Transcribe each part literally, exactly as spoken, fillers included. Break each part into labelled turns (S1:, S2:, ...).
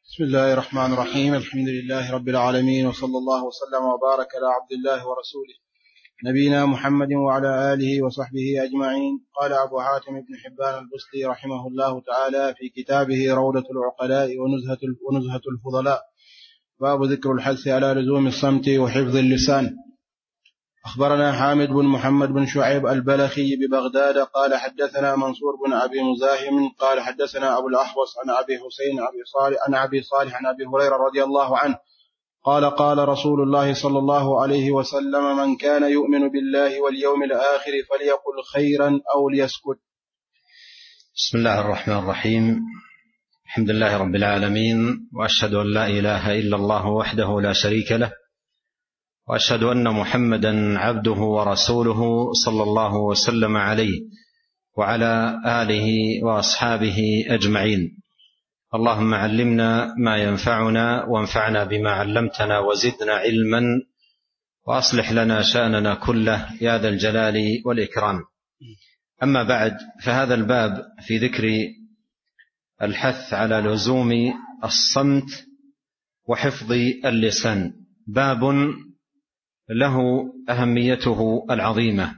S1: بسم الله الرحمن الرحيم. الحمد لله رب العالمين، وصلى الله وسلم وبارك على عبد الله ورسوله نبينا محمد وعلى آله وصحبه أجمعين. قال أبو حاتم بن حبان البستي رحمه الله تعالى في كتابه روضة العقلاء ونزهة الفضلاء: باب ذكر الحث على لزوم الصمت وحفظ اللسان. أخبرنا حامد بن محمد بن شعيب البلخي ببغداد قال حدثنا منصور بن أبي مزاحم قال حدثنا أبو الأحوص عن أبي حسين أبي صالح عن أبي صالح عن أبي هريرة رضي الله عنه قال قال رسول الله صلى الله عليه وسلم: من كان يؤمن بالله واليوم الآخر فليقل خيرا أو ليسكت.
S2: بسم الله الرحمن الرحيم. الحمد لله رب العالمين، وأشهد أن لا إله إلا الله وحده لا شريك له، وأشهد أن محمدا عبده ورسوله صلى الله وسلم عليه وعلى آله وأصحابه أجمعين. اللهم علمنا ما ينفعنا وانفعنا بما علمتنا وزدنا علما وأصلح لنا شأننا كله يا ذا الجلال والإكرام. أما بعد، فهذا الباب في ذكر الحث على لزوم الصمت وحفظ اللسان، باب له أهميته العظيمة،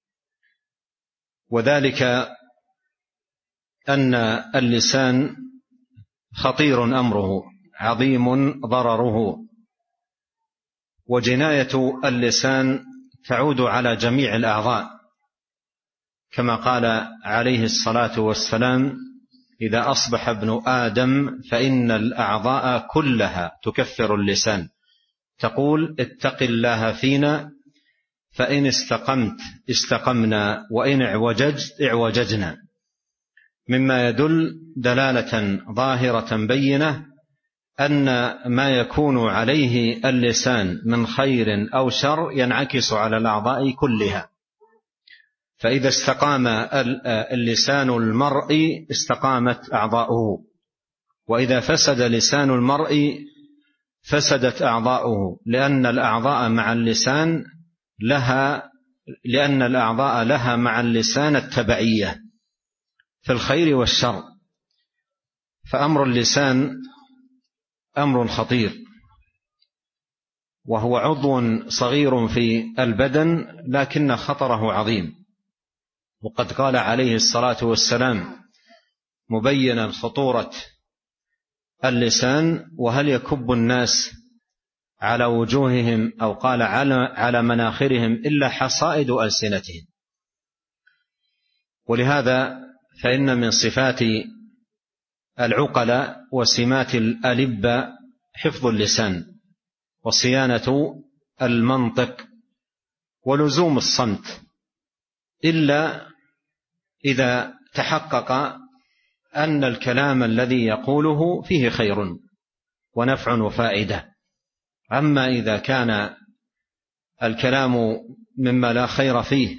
S2: وذلك أن اللسان خطير أمره، عظيم ضرره، وجناية اللسان تعود على جميع الأعضاء، كما قال عليه الصلاة والسلام: إذا أصبح ابن آدم فإن الأعضاء كلها تكفر اللسان، تقول: اتق الله فينا، فإن استقمت استقمنا، وإن اعوججت اعوججنا، مما يدل دلالة ظاهرة بينة أن ما يكون عليه اللسان من خير أو شر ينعكس على الأعضاء كلها. فإذا استقام اللسان المرء استقامت أعضاؤه، وإذا فسد لسان المرء فسدت أعضاؤه، لأن الأعضاء مع اللسان لها لأن الأعضاء لها مع اللسان التبعية في الخير والشر. فأمر اللسان أمر خطير، وهو عضو صغير في البدن لكن خطره عظيم. وقد قال عليه الصلاة والسلام مبينا خطورة اللسان: وهل يكب الناس على وجوههم أو قال على مناخرهم إلا حصائد ألسنتهم. ولهذا فإن من صفات العقلاء وسمات الألبة حفظ اللسان وصيانة المنطق ولزوم الصمت، إلا إذا تحقق أن الكلام الذي يقوله فيه خير ونفع وفائدة. أما إذا كان الكلام مما لا خير فيه،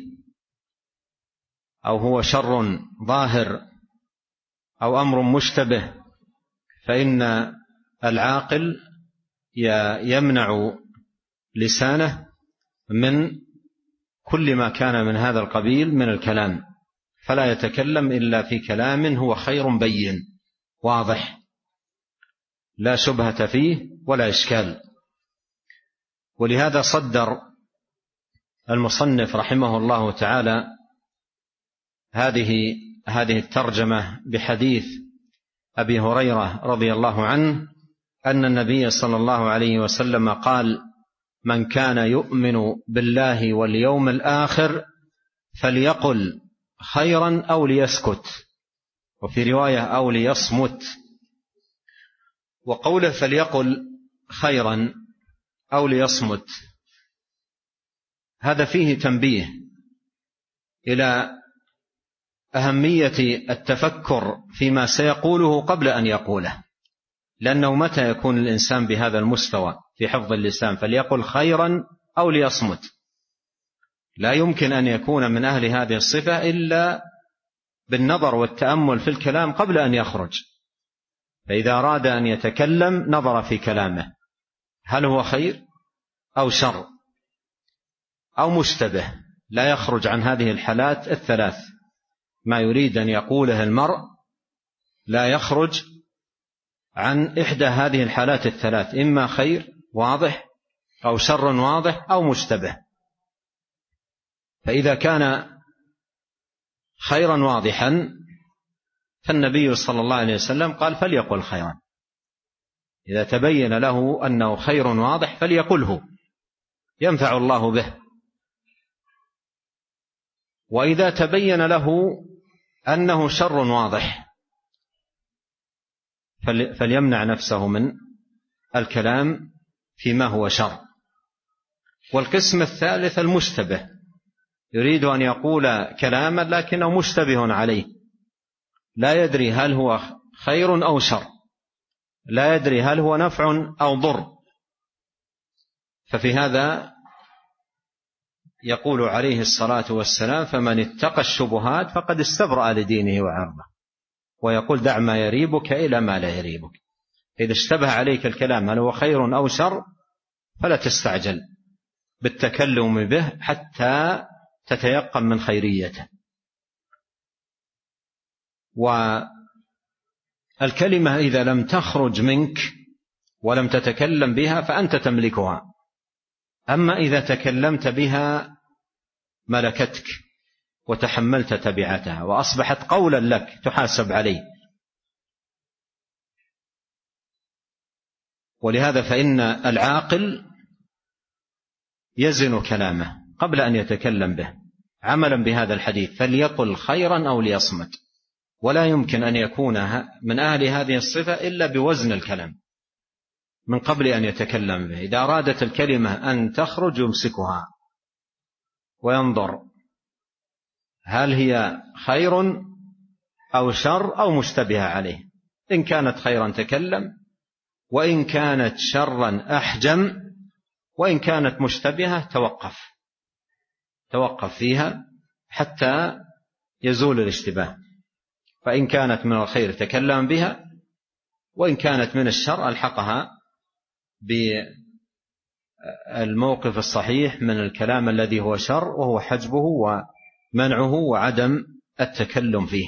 S2: أو هو شر ظاهر أو أمر مشتبه، فإن العاقل يمنع لسانه من كل ما كان من هذا القبيل من الكلام، فلا يتكلم إلا في كلام هو خير بين واضح لا شبهة فيه ولا إشكال. ولهذا صدر المصنف رحمه الله تعالى هذه هذه الترجمة بحديث أبي هريرة رضي الله عنه أن النبي صلى الله عليه وسلم قال: من كان يؤمن بالله واليوم الآخر فليقل خيرا أو ليسكت، وفي رواية أو ليصمت. وقوله فليقل خيرا أو ليصمت هذا فيه تنبيه إلى أهمية التفكر فيما سيقوله قبل أن يقوله، لأنه متى يكون الإنسان بهذا المستوى في حفظ اللسان فليقل خيرا أو ليصمت، لا يمكن أن يكون من أهل هذه الصفة إلا بالنظر والتأمل في الكلام قبل أن يخرج. فإذا أراد أن يتكلم نظر في كلامه، هل هو خير أو شر أو مشتبه، لا يخرج عن هذه الحالات الثلاث. ما يريد أن يقوله المرء لا يخرج عن إحدى هذه الحالات الثلاث، إما خير واضح أو شر واضح أو مشتبه. فإذا كان خيرا واضحا فالنبي صلى الله عليه وسلم قال فليقل خيرا، إذا تبين له أنه خير واضح فليقله ينفع الله به. وإذا تبين له أنه شر واضح فليمنع نفسه من الكلام فيما هو شر. والقسم الثالث المشتبه، يريد أن يقول كلاما لكنه مشتبه عليه، لا يدري هل هو خير أو شر، لا يدري هل هو نفع أو ضر. ففي هذا يقول عليه الصلاة والسلام فمن اتقى الشبهات فقد استبرأ لدينه وعرضه، ويقول دع ما يريبك إلى ما لا يريبك. إذا اشتبه عليك الكلام هل هو خير أو شر فلا تستعجل بالتكلم به حتى تتيقن من خيريته. والكلمة إذا لم تخرج منك ولم تتكلم بها فأنت تملكها، أما إذا تكلمت بها ملكتك وتحملت تبعتها وأصبحت قولا لك تحاسب عليه. ولهذا فإن العاقل يزن كلامه قبل أن يتكلم به عملا بهذا الحديث، فليقل خيرا أو ليصمت. ولا يمكن أن يكون من أهل هذه الصفة إلا بوزن الكلام من قبل أن يتكلم به. إذا أرادت الكلمة أن تخرج يمسكها وينظر هل هي خير أو شر أو مشتبه عليه. إن كانت خيرا تكلم، وإن كانت شرا أحجم، وإن كانت مشتبهة توقف توقف فيها حتى يزول الاشتباه. فإن كانت من الخير تكلم بها، وإن كانت من الشر ألحقها بالموقف الصحيح من الكلام الذي هو شر، وهو حجبه ومنعه وعدم التكلم فيه.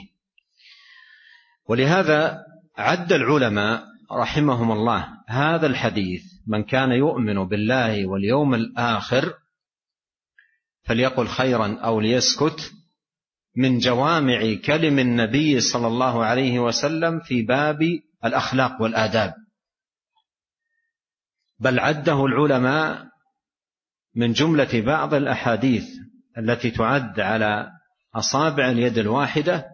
S2: ولهذا عد العلماء رحمهم الله هذا الحديث من كان يؤمن بالله واليوم الآخر فليقل خيرا أو ليسكت من جوامع كلم النبي صلى الله عليه وسلم في باب الأخلاق والآداب. بل عده العلماء من جملة بعض الأحاديث التي تعد على أصابع اليد الواحدة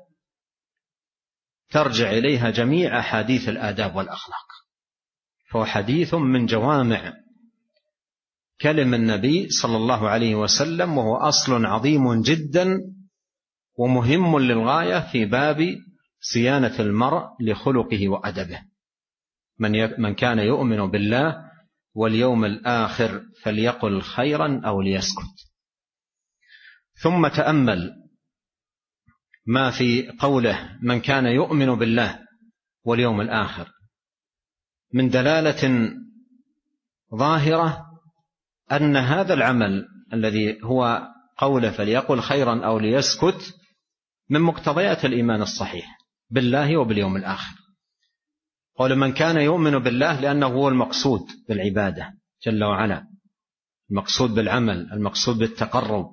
S2: ترجع إليها جميع أحاديث الآداب والأخلاق. فهو حديث من جوامع كلم النبي صلى الله عليه وسلم، وهو أصل عظيم جدا ومهم للغاية في باب صيانة المرء لخلقه وأدبه. من من كان يؤمن بالله واليوم الآخر فليقل خيرا أو ليسكت. ثم تأمل ما في قوله من كان يؤمن بالله واليوم الآخر من دلالة ظاهرة أن هذا العمل الذي هو قوله فليقل خيرا أو ليسكت من مقتضيات الإيمان الصحيح بالله وباليوم الآخر. قول من كان يؤمن بالله لأنه هو المقصود بالعبادة جل وعلا، المقصود بالعمل، المقصود بالتقرب.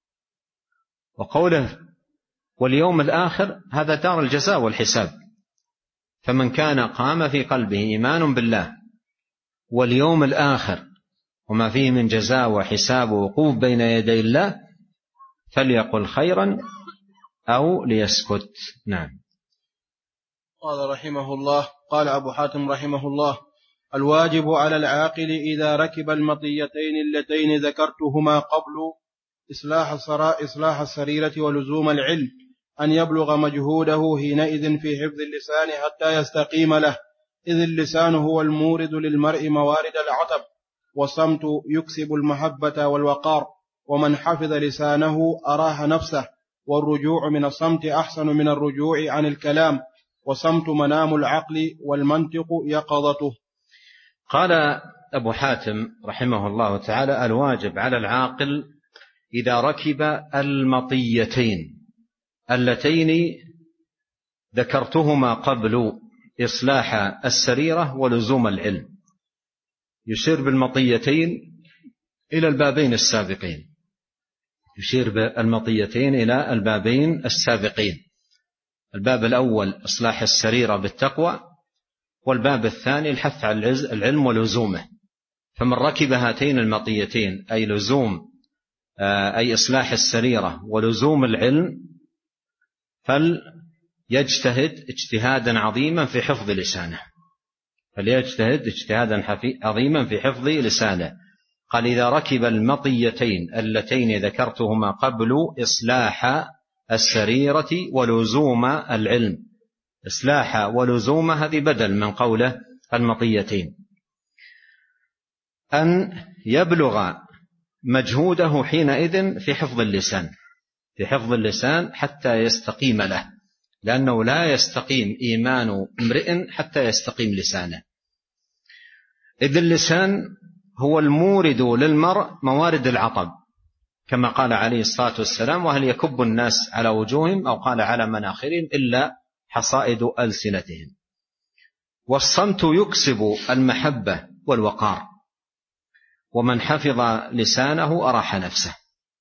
S2: وقوله واليوم الآخر هذا دار الجزاء والحساب. فمن كان قام في قلبه إيمان بالله واليوم الآخر وما فيه من جزاء وحساب ووقوف بين يدي الله فليقل خيرا أو ليسكت. نعم.
S1: قال رحمه الله قال أبو حاتم رحمه الله الواجب على العاقل إذا ركب المطيتين اللتين ذكرتهما قبل إصلاح السراء إصلاح السريرة ولزوم العلم أن يبلغ مجهوده حينئذ في حفظ اللسان حتى يستقيم له، إذ اللسان هو المورد للمرء موارد العتب، والصمت يكسب المحبة والوقار، ومن حفظ لسانه أراح نفسه، والرجوع من الصمت أحسن من الرجوع عن الكلام، وصمت منام العقل والمنطق يقظته.
S2: قال أبو حاتم رحمه الله تعالى الواجب على العاقل إذا ركب المطيتين اللتين ذكرتهما قبل، إصلاح السريرة ولزوم العلم. يشير بالمطيتين إلى البابين السابقين يشير بالمطيتين إلى البابين السابقين الباب الأول إصلاح السريرة بالتقوى، والباب الثاني الحث على العلم ولزومه. فمن ركب هاتين المطيتين أي لزوم أي إصلاح السريرة ولزوم العلم فليجتهد اجتهادا عظيما في حفظ لسانه فليجتهد اجتهادا عظيما في حفظ لسانه قال: إذا ركب المطيتين اللتين ذكرتهما قبل إصلاح السريرة ولزوم العلم. إصلاح ولزوم هذه بدل من قوله المطيتين. أن يبلغ مجهوده حينئذ في حفظ اللسان في حفظ اللسان حتى يستقيم له، لأنه لا يستقيم إيمان امرئ حتى يستقيم لسانه، إذ اللسان هو المورد للمرء موارد العطب، كما قال عليه الصلاة والسلام: وهل يكب الناس على وجوههم أو قال على مناخرهم إلا حصائد ألسنتهم. والصمت يكسب المحبة والوقار، ومن حفظ لسانه أراح نفسه.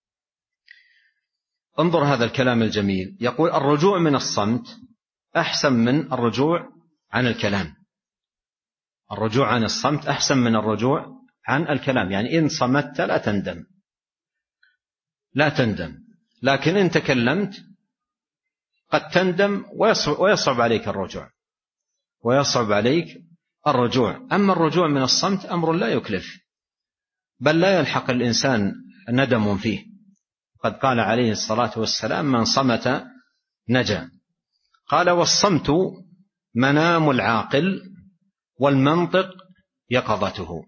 S2: انظر هذا الكلام الجميل، يقول: الرجوع من الصمت أحسن من الرجوع عن الكلام. الرجوع عن الصمت أحسن من الرجوع عن الكلام، يعني إن صمت لا تندم لا تندم لكن إن تكلمت قد تندم ويصعب عليك الرجوع ويصعب عليك الرجوع أما الرجوع من الصمت أمر لا يكلف، بل لا يلحق الإنسان ندم فيه. قد قال عليه الصلاة والسلام: من صمت نجا. قال: والصمت منام العاقل والمنطق يقظته.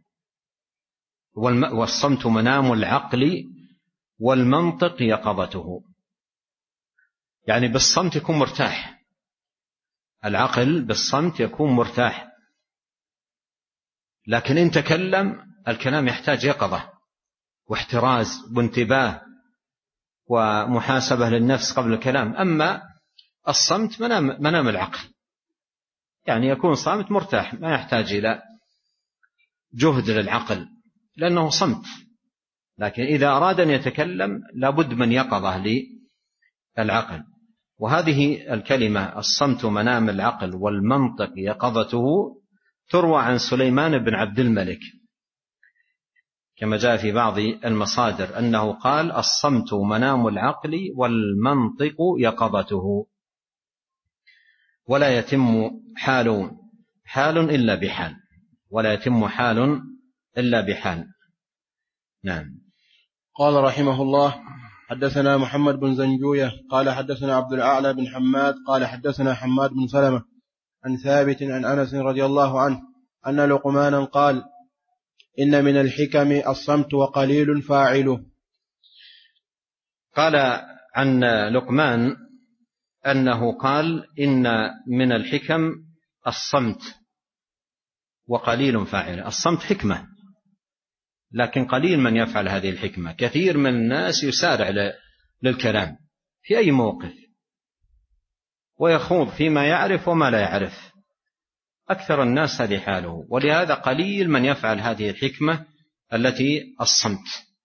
S2: والصمت منام العقل والمنطق يقظته، يعني بالصمت يكون مرتاح، العقل بالصمت يكون مرتاح، لكن إن تكلم الكلام يحتاج يقظة واحتراز وانتباه ومحاسبة للنفس قبل الكلام. أما الصمت منام, منام العقل، يعني يكون صامت مرتاح ما يحتاج إلى جهد للعقل لأنه صمت. لكن إذا أراد أن يتكلم لابد من يقظة للعقل. وهذه الكلمة الصمت منام العقل والمنطق يقظته تروى عن سليمان بن عبد الملك كما جاء في بعض المصادر أنه قال: الصمت منام العقل والمنطق يقظته، ولا يتم حال حال إلا بحال ولا يتم حال إلا بحال. نعم.
S1: قال رحمه الله: حدثنا محمد بن زنجوية قال حدثنا عبد الأعلى بن حماد قال حدثنا حماد بن سلمة عن ثابت عن أنس رضي الله عنه أن لقمانا قال: إن من الحكم الصمت وقليل فاعله.
S2: قال عن لقمان أنه قال: إن من الحكم الصمت وقليل فاعله. الصمت حكمة، لكن قليل من يفعل هذه الحكمة. كثير من الناس يسارع للكلام في أي موقف ويخوض فيما يعرف وما لا يعرف، أكثر الناس هذه حاله، ولهذا قليل من يفعل هذه الحكمة التي الصمت.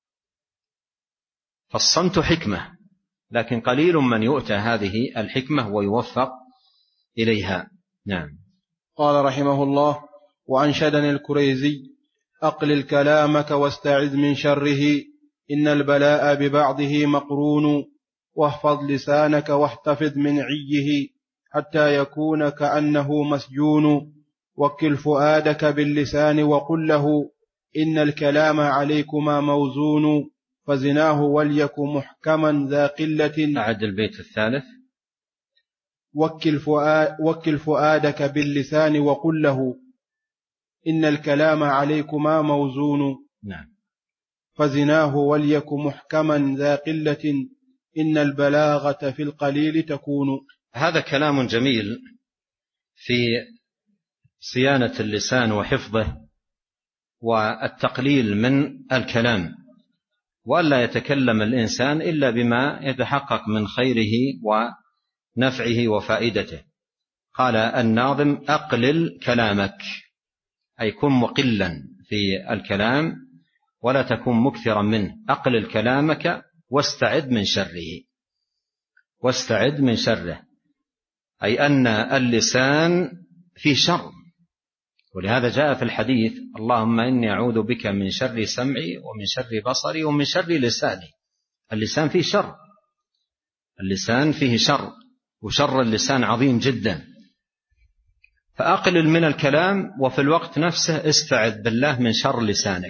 S2: فالصمت حكمة، لكن قليل من يؤتى هذه الحكمة ويوفق إليها. نعم.
S1: قال رحمه الله: وأنشدني الكريزي: أقلل كلامك واستعذ من شره، إن البلاء ببعضه مقرون، واحفظ لسانك واحتفظ من عيه، حتى يكون كأنه مسجون، وكل فؤادك باللسان وقل له، إن الكلام عليكما موزون، فزناه وليك محكما ذا قلة.
S2: أعد البيت الثالث:
S1: وكل, فؤاد وكل فؤادك باللسان وقل له، إن الكلام عليكما موزون.
S2: نعم.
S1: فزناه وليك محكما ذا قلة، إن البلاغة في القليل تكون.
S2: هذا كلام جميل في صيانة اللسان وحفظه والتقليل من الكلام، وألا يتكلم الإنسان إلا بما يتحقق من خيره ونفعه وفائدته. قال الناظم: أقلل كلامك، أي كن مقلا في الكلام ولا تكن مكثرا منه. أقلل كلامك واستعد من شره، واستعد من شره، أي أن اللسان فيه شر. ولهذا جاء في الحديث: اللهم إني أعوذ بك من شر سمعي ومن شر بصري ومن شر لساني. اللسان فيه شر، اللسان فيه شر، وشر اللسان عظيم جدا. فأقلل من الكلام، وفي الوقت نفسه استعذ بالله من شر لسانك.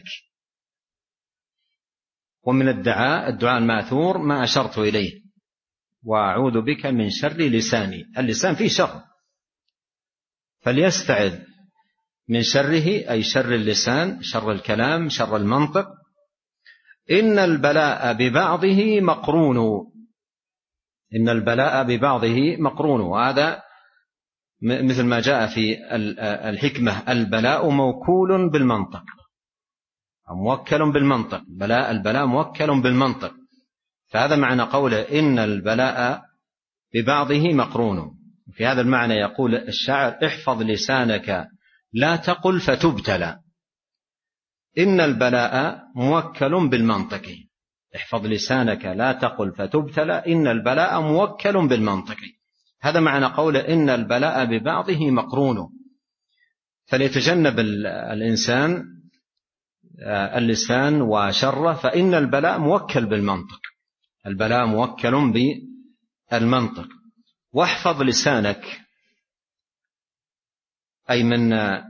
S2: ومن الدعاء الدعاء الماثور ما أشرت إليه: وأعوذ بك من شر لساني. اللسان فيه شر، فليستعذ من شره، أي شر اللسان، شر الكلام، شر المنطق. إن البلاء ببعضه مقرون، إن البلاء ببعضه مقرون. وهذا مثل ما جاء في الحكمة: البلاء موكول بالمنطق، موكل بالمنطق، بلاء البلاء موكل بالمنطق. فهذا معنى قوله: إن البلاء ببعضه مقرون. في هذا المعنى يقول الشاعر: احفظ لسانك لا تقل فتبتلى. إن البلاء موكل بالمنطق، احفظ لسانك لا تقل فتبتلى، إن البلاء موكل بالمنطق. هذا معنى قوله: إن البلاء ببعضه مقرون. فليتجنب الإنسان اللسان وشره، فإن البلاء موكل بالمنطق، البلاء موكل بالمنطق. واحفظ لسانك، أي من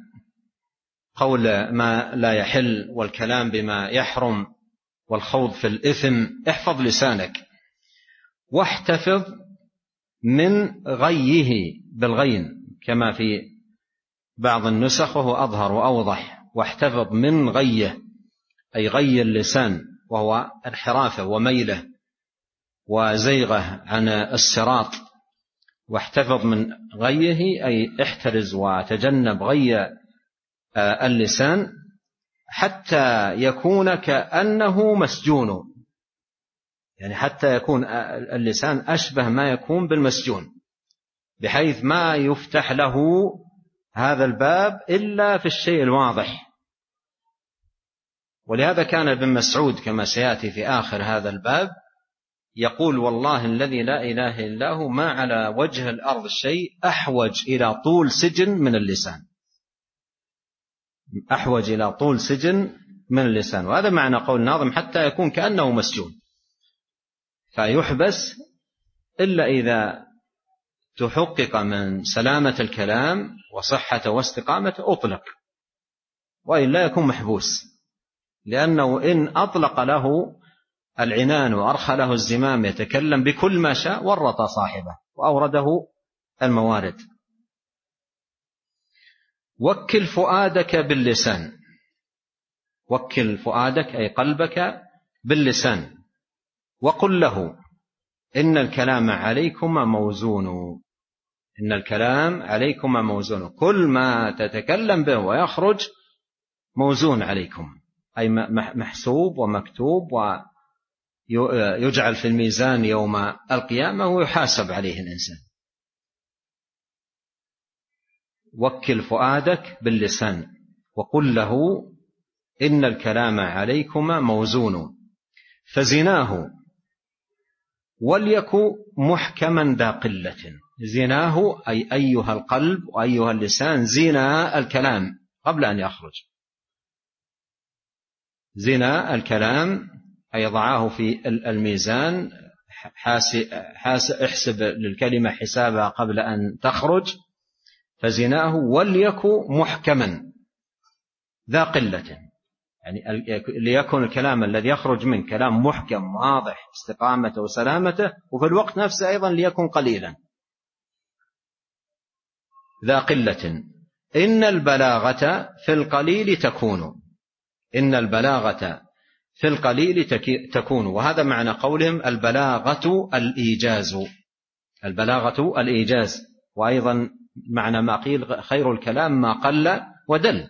S2: قول ما لا يحل والكلام بما يحرم والخوض في الإثم. احفظ لسانك. واحتفظ من غيه بالغين، كما في بعض النسخ وهو أظهر وأوضح: واحتفظ من غيه، أي غي اللسان، وهو انحرافه وميله وزيغه عن الصراط. واحتفظ من غيه، أي احترز وتجنب غي اللسان حتى يكون كأنه مسجون، يعني حتى يكون اللسان أشبه ما يكون بالمسجون، بحيث ما يفتح له هذا الباب إلا في الشيء الواضح. ولهذا كان ابن مسعود كما سيأتي في آخر هذا الباب يقول: والله الذي لا إله إلا هو ما على وجه الأرض شيء أحوج إلى طول سجن من اللسان، أحوج إلى طول سجن من اللسان. وهذا معنى قول الناظم: حتى يكون كأنه مسجون، فيحبس إلا إذا تحقق من سلامة الكلام وصحة واستقامة أطلق، وإلا يكون محبوس، لأنه إن أطلق له العنان وأرخى له الزمام يتكلم بكل ما شاء ورط صاحبه وأورده الموارد. وكل فؤادك باللسان، وكل فؤادك أي قلبك باللسان. وقل له: إن الكلام عليكما موزون، إن الكلام عليكما موزون، كل ما تتكلم به ويخرج موزون عليكم، أي محسوب ومكتوب ويجعل في الميزان يوم القيامة ويحاسب عليه الإنسان. وكل فؤادك باللسان. وقل له: إن الكلام عليكما موزون. فزناه وليكن محكما ذا قلة. زناه أي أيها القلب وأيها اللسان، زنا الكلام قبل أن يخرج. زنا الكلام أي ضعاه في الميزان، احسب للكلمة حسابها قبل أن تخرج. فزناه وليكن محكما ذا قلة، يعني ليكن الكلام الذي يخرج من كلام محكم واضح استقامته وسلامته، وفي الوقت نفسه أيضا ليكن قليلا ذا قلة. إن البلاغة في القليل تكون، إن البلاغة في القليل تكون. وهذا معنى قولهم: البلاغة الإيجاز، البلاغة الإيجاز. وأيضا معنى ما قيل: خير الكلام ما قل ودل.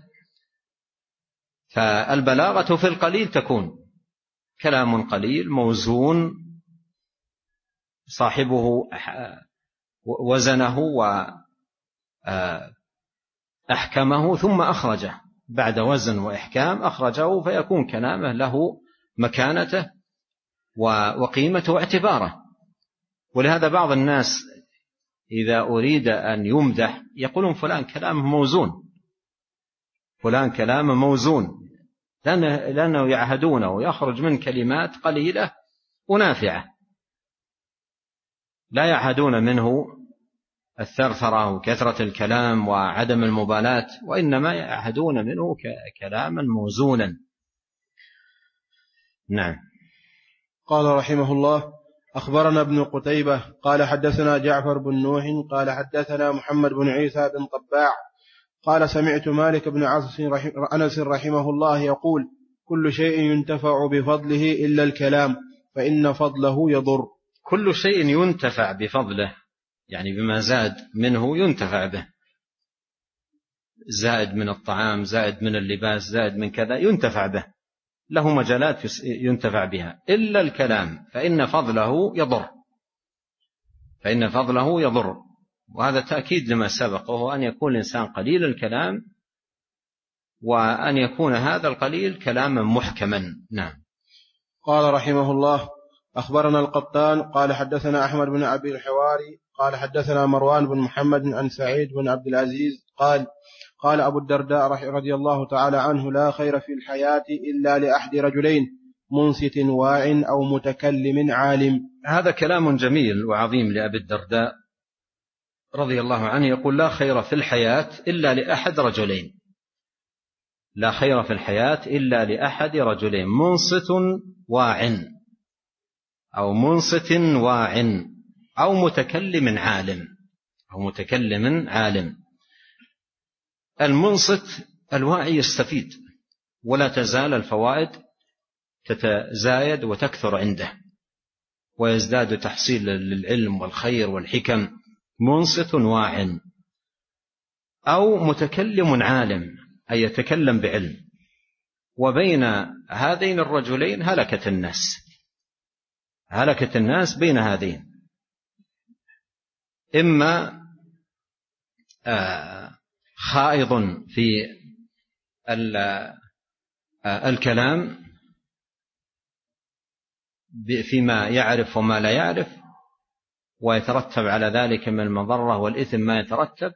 S2: فالبلاغة في القليل تكون، كلام قليل موزون صاحبه وزنه أحكمه ثم أخرجه بعد وزن وإحكام، أخرجه فيكون كلامه له مكانته وقيمته واعتباره. ولهذا بعض الناس إذا أريد أن يمدح يقولون فلان كلامه موزون، فلان كلامه موزون، لأنه يعهدونه ويخرج من كلمات قليلة ونافعة، لا يعهدون منه الثرثرة وكثرة الكلام وعدم المبالاة، وإنما يعهدون منه كلاما موزونا. نعم.
S1: قال رحمه الله: أخبرنا ابن قتيبة قال حدثنا جعفر بن نوح قال حدثنا محمد بن عيسى بن طباع قال سمعت مالك بن أنس رحمه الله يقول: كل شيء ينتفع بفضله إلا الكلام فإن فضله يضر.
S2: كل شيء ينتفع بفضله، يعني بما زاد منه ينتفع به، زائد من الطعام، زائد من اللباس، زائد من كذا، ينتفع به، له مجالات ينتفع بها، إلا الكلام فإن فضله يضر، فإن فضله يضر. وهذا تأكيد لما سبق، وهو أن يكون الإنسان قليل الكلام، وأن يكون هذا القليل كلاما محكما. نعم.
S1: قال رحمه الله: أخبرنا القطان قال حدثنا أحمد بن أبي الحواري قال حدثنا مروان بن محمد عن سعيد بن عبد العزيز قال: قال أبو الدرداء رضي الله تعالى عنه: لا خير في الحياة إلا لأحد رجلين، منصت واع أو متكلم عالم.
S2: هذا كلام جميل وعظيم لأبي الدرداء رضي الله عنه، يقول: لا خير في الحياة إلا لأحد رجلين، لا خير في الحياة إلا لأحد رجلين، منصت واع أو منصت واع أو متكلم عالم، أو متكلم عالم. المنصت الواعي يستفيد، ولا تزال الفوائد تتزايد وتكثر عنده، ويزداد تحصيل للعلم والخير والحكم. منصت واع أو متكلم عالم، أي يتكلم بعلم. وبين هذين الرجلين هلكت الناس، هلكت الناس بين هذين، إما خائض في الكلام فيما يعرف وما لا يعرف، ويترتب على ذلك من المضرة والإثم ما يترتب،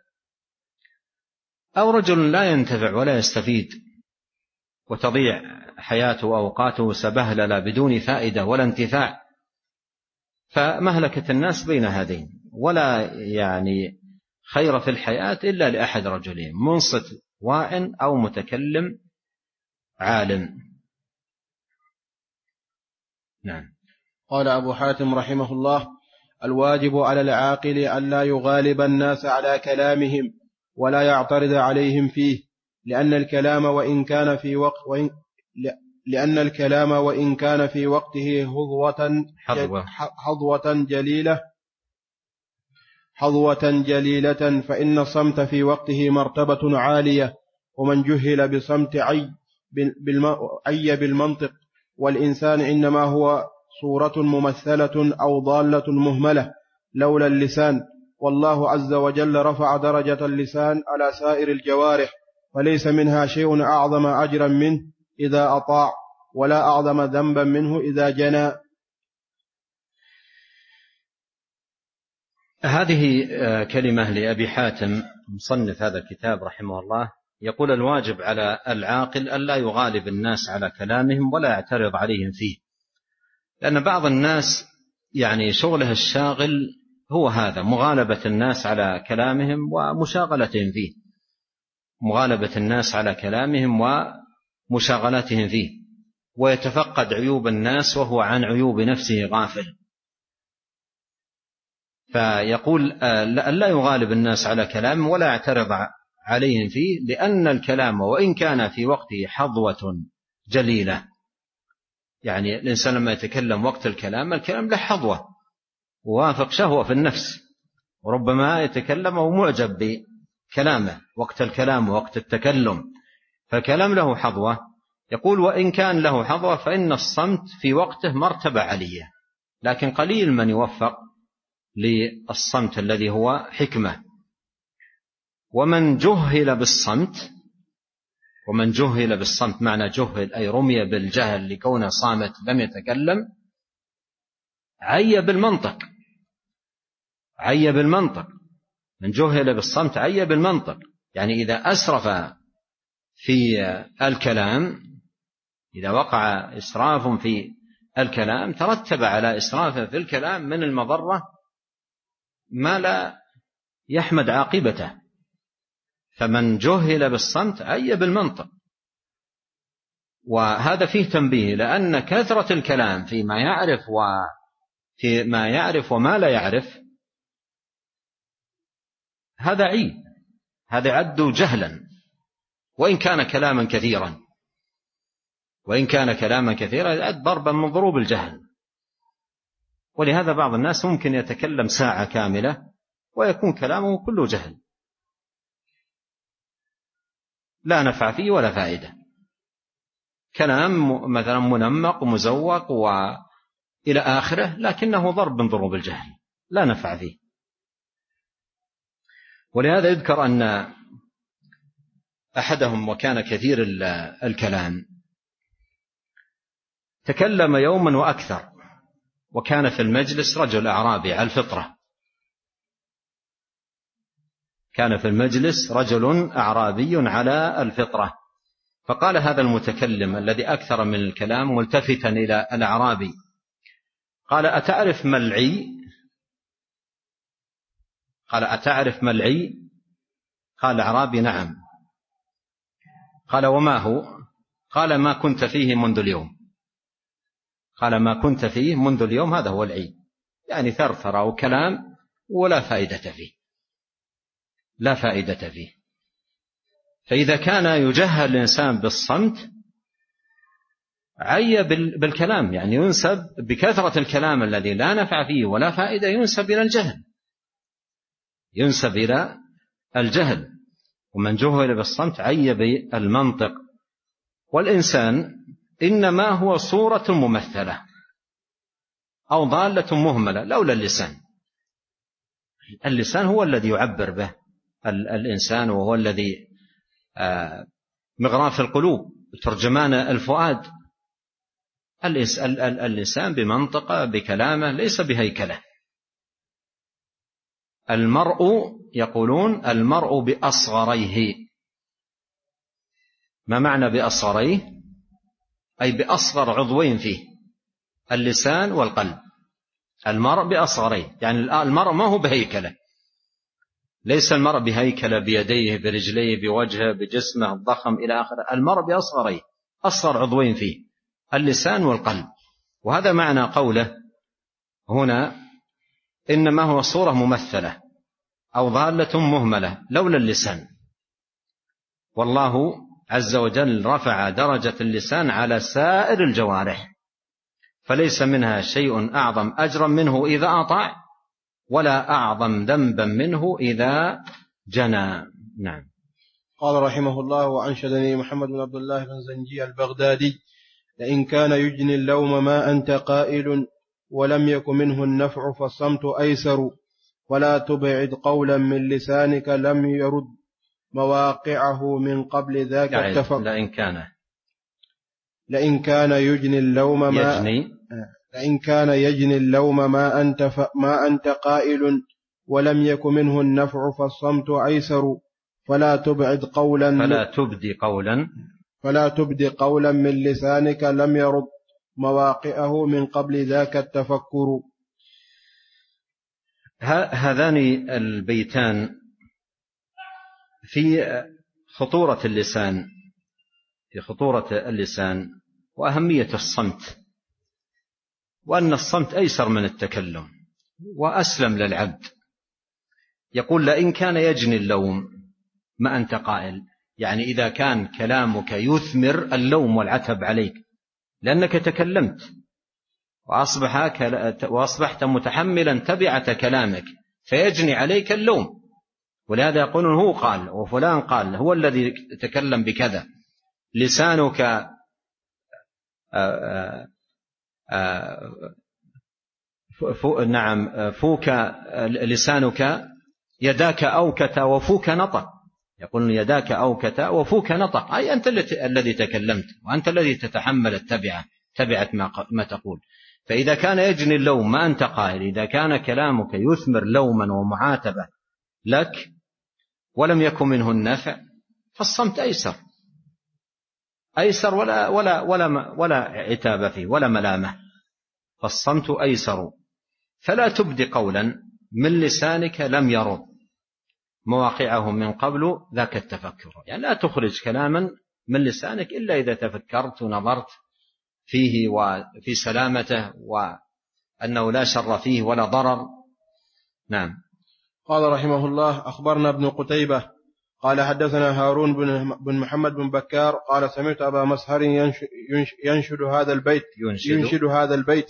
S2: أو رجل لا ينتفع ولا يستفيد، وتضيع حياته وأوقاته سبهللة بدون فائدة ولا انتفاع. فمهلكة الناس بين هذين، ولا يعني خير في الحياة إلا لأحد رجلين، منصت واع أو متكلم عالم. نعم.
S1: قال أبو حاتم رحمه الله: الواجب على العاقل أن لا يغالب الناس على كلامهم ولا يعترض عليهم فيه، لأن الكلام وإن كان في وقت وإن لأن الكلام وإن كان في وقته هضوة حظوة جليلة حظوة جليلة فإن الصمت في وقته مرتبة عالية، ومن جهل بصمت عي عي بالمنطق، والإنسان إنما هو صورة ممثلة أو ضالة مهملة لولا اللسان، والله عز وجل رفع درجة اللسان على سائر الجوارح، فليس منها شيء أعظم أجرا منه إذا أطاع، ولا أعظم ذنبا منه إذا جنى.
S2: هذه كلمة لأبي حاتم مصنف هذا الكتاب رحمه الله، يقول: الواجب على العاقل ألا يغالب الناس على كلامهم ولا يعترض عليهم فيه، لأن بعض الناس يعني شغله الشاغل هو هذا، مغالبة الناس على كلامهم ومشاغلتهم فيه، مغالبة الناس على كلامهم ومشاغلتهم فيه، ويتفقد عيوب الناس وهو عن عيوب نفسه غافل. فيقول لا يغالب الناس على كلامهم ولا يعترض عليهم فيه، لأن الكلام وإن كان في وقته حظوة جليلة، يعني الإنسان لما يتكلم وقت الكلام، الكلام له حظوة ووافق شهوة في النفس، وربما يتكلم وهو معجب بكلامه وقت الكلام ووقت التكلم، فالكلام له حظوة. يقول: وإن كان له حظوة فإن الصمت في وقته مرتبة عالية، لكن قليل من يوفق للصمت الذي هو حكمة. ومن جهل بالصمت، ومن جهل بالصمت معنى جهل أي رمي بالجهل لكونه صامت لم يتكلم، عي بالمنطق، عي بالمنطق. من جهل بالصمت عي بالمنطق، يعني إذا أسرف في الكلام، إذا وقع إسراف في الكلام ترتب على إسرافه في الكلام من المضرة ما لا يحمد عاقبته. فمن جهل بالصمت عي بالمنطق. وهذا فيه تنبيه، لأن كثرة الكلام فيما يعرف وفيما يعرف وما لا يعرف هذا عيب، هذا عد جهلا، وإن كان كلاما كثيرا، وإن كان كلاما كثيرا يعد ضربا من ضروب الجهل. ولهذا بعض الناس ممكن يتكلم ساعة كاملة ويكون كلامه كله جهل، لا نفع فيه ولا فائدة، كلام مثلا منمق ومزوق وإلى آخره، لكنه ضرب من ضروب الجهل لا نفع فيه. ولهذا يذكر أن أحدهم وكان كثير الكلام تكلم يوما وأكثر، وكان في المجلس رجل أعرابي على الفطرة، كان في المجلس رجل أعرابي على الفطرة، فقال هذا المتكلم الذي أكثر من الكلام ملتفتا إلى الأعرابي، قال أتعرف ما العي؟ قال أتعرف ما العي؟ قال الأعرابي نعم. قال وما هو؟ قال ما كنت فيه منذ اليوم. قال ما كنت فيه منذ اليوم هذا هو العي، يعني ثرثرة وكلام ولا فائدة فيه، لا فائدة فيه. فإذا كان يجهل الإنسان بالصمت عي بالكلام، يعني ينسب بكثرة الكلام الذي لا نفع فيه ولا فائدة، ينسب إلى الجهل، ينسب إلى الجهل. ومن جهل بالصمت عي بالمنطق. والإنسان إنما هو صورة ممثلة أو ضالة مهملة لولا اللسان. اللسان هو الذي يعبر به الإنسان، وهو الذي مغراف القلوب ترجمان الفؤاد. اللسان بمنطقه بكلامه ليس بهيكله. المرء يقولون المرء بأصغريه. ما معنى بأصغريه؟ أي بأصغر عضوين فيه، اللسان والقلب. المرء بأصغريه، يعني المرء ما هو بهيكله، ليس المرء بهيكله بيديه برجليه بوجهه بجسمه الضخم إلى آخره. المرء بأصغريه، أصغر عضوين فيه اللسان والقلب. وهذا معنى قوله هنا إنما هو صورة ممثلة أو ضالة مهملة لولا اللسان. والله عز وجل رفع درجة اللسان على سائر الجوارح، فليس منها شيء أعظم أجرا منه إذا أطاع، ولا أعظم ذنبا منه إذا جنى. نعم.
S1: قال رحمه الله: وأنشدني محمد بن عبد الله بن زنجي البغدادي: لئن كان يجني اللوم ما أنت قائل، ولم يك منه النفع فالصمت أيسر، ولا تبعد قولا من لسانك لم يرد مواقعه من قبل ذاك التفق.
S2: لئن كان
S1: لئن كان يجني اللوم ما
S2: يجني
S1: لئن كان يجني اللوم ما أنت ف... ما أنت قائل، ولم يك منه النفع فالصمت أيسر، فلا تبعد قولا
S2: فلا تبدي قولا
S1: فلا تبدي قولا من لسانك لم يرد مواقعه من قبل ذاك التفكر.
S2: هذان البيتان في خطورة اللسان، في خطورة اللسان وأهمية الصمت، وأن الصمت أيسر من التكلم وأسلم للعبد. يقول: لئن كان يجني اللوم ما أنت قائل، يعني إذا كان كلامك يثمر اللوم والعتب عليك لأنك تكلمت وأصبح وأصبحت متحملا تبعة كلامك فيجني عليك اللوم. ولهذا يقولون هو قال وفلان قال، هو الذي تكلم بكذا. لسانك آآ آآ فو نعم فوك لسانك، يداك أوكت وفوك نطق. يقول يداك أوكتا وفوك نطق، أي أنت الذي تكلمت وأنت الذي تتحمل التبعة تبعت ما تقول. فإذا كان يجني اللوم ما أنت قائل، إذا كان كلامك يثمر لوما ومعاتبة لك ولم يكن منه النفع فالصمت أيسر أيسر ولا, ولا, ولا, ولا عتاب فيه ولا ملامة، فالصمت أيسر. فلا تبدي قولا من لسانك لم يرد مواقعه من قبل ذاك التفكر، يعني لا تخرج كلاما من لسانك إلا إذا تفكرت ونظرت فيه وفي سلامته وأنه لا شر فيه ولا ضرر. نعم.
S1: قال رحمه الله: أخبرنا ابن قتيبة قال حدثنا هارون بن محمد بن بكار قال سمعت أبا مسهر ينشد هذا البيت ينشد, ينشد هذا البيت: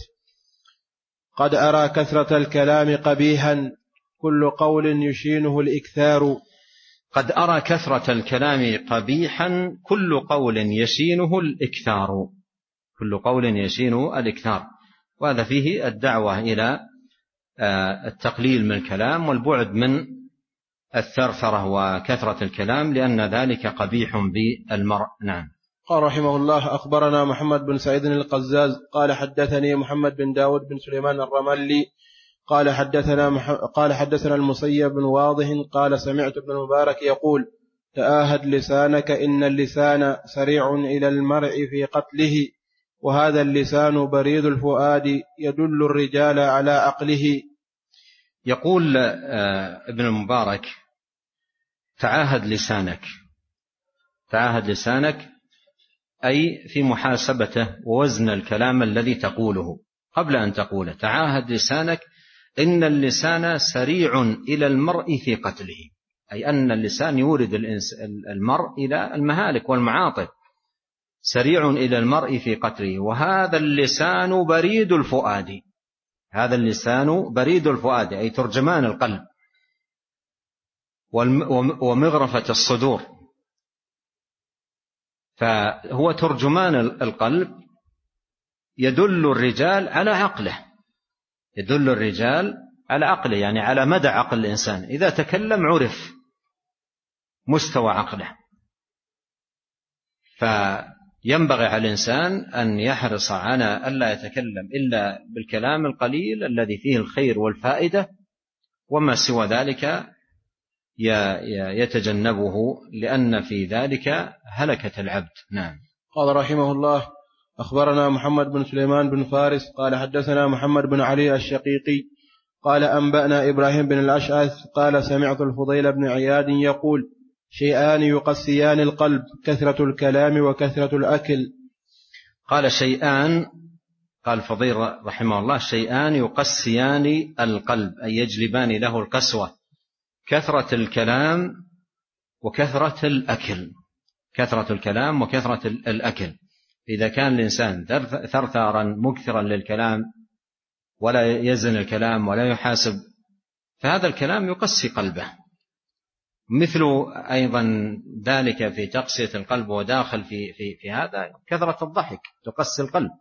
S1: قد أرى كثرة الكلام قبيحا كل قول يشينه الإكثار.
S2: قد أرى كثرة الكلام قبيحا كل قول يشينه الإكثار، كل قول يشينه الإكثار. وهذا فيه الدعوة إلى التقليل من الكلام والبعد من الثرثرة وكثرة الكلام، لأن ذلك قبيح بالمرء. نعم.
S1: قال رحمه الله: أخبرنا محمد بن سعيد القزاز قال حدثني محمد بن داود بن سليمان الرملي قال حدثنا مح... قال حدثنا المسيب بن واضح قال سمعت ابن المبارك يقول: تآهد لسانك إن اللسان سريع إلى المرء في قتله، وهذا اللسان بريد الفؤاد يدل الرجال على عقله.
S2: يقول ابن المبارك: تعاهد لسانك، تعاهد لسانك أي في محاسبته ووزن الكلام الذي تقوله قبل أن تقوله. تعاهد لسانك إن اللسان سريع إلى المرء في قتله، أي أن اللسان يورد المرء إلى المهالك والمعاطب، سريع إلى المرء في قتله، وهذا اللسان بريد الفؤاد، هذا اللسان بريد الفؤاد أي ترجمان القلب ومغرفة الصدور، فهو ترجمان القلب يدل الرجال على عقله، يدل الرجال على عقله يعني على مدى عقل الإنسان، إذا تكلم عرف مستوى عقله. فينبغي على الإنسان أن يحرص على ألا يتكلم إلا بالكلام القليل الذي فيه الخير والفائدة، وما سوى ذلك يتجنبه لأن في ذلك هلكة العبد. نعم.
S1: قال رحمه الله: أخبرنا محمد بن سليمان بن فارس قال حدثنا محمد بن علي الشقيقي قال أنبأنا إبراهيم بن الأشعث قال سمعت الفضيل بن عياد يقول: شيئان يقسيان القلب كثرة الكلام وكثرة الأكل.
S2: قال شيئان، قال فضيل رحمه الله: شيئان يقسيان القلب أي يجلبان له القسوة، كثرة الكلام وكثرة الأكل، كثرة الكلام وكثرة الأكل. إذا كان الإنسان ثرثارا مكثرا للكلام ولا يزن الكلام ولا يحاسب، فهذا الكلام يقسي قلبه. مثل أيضا ذلك في تقسية القلب وداخل في, في, في هذا كثرة الضحك تقسي القلب،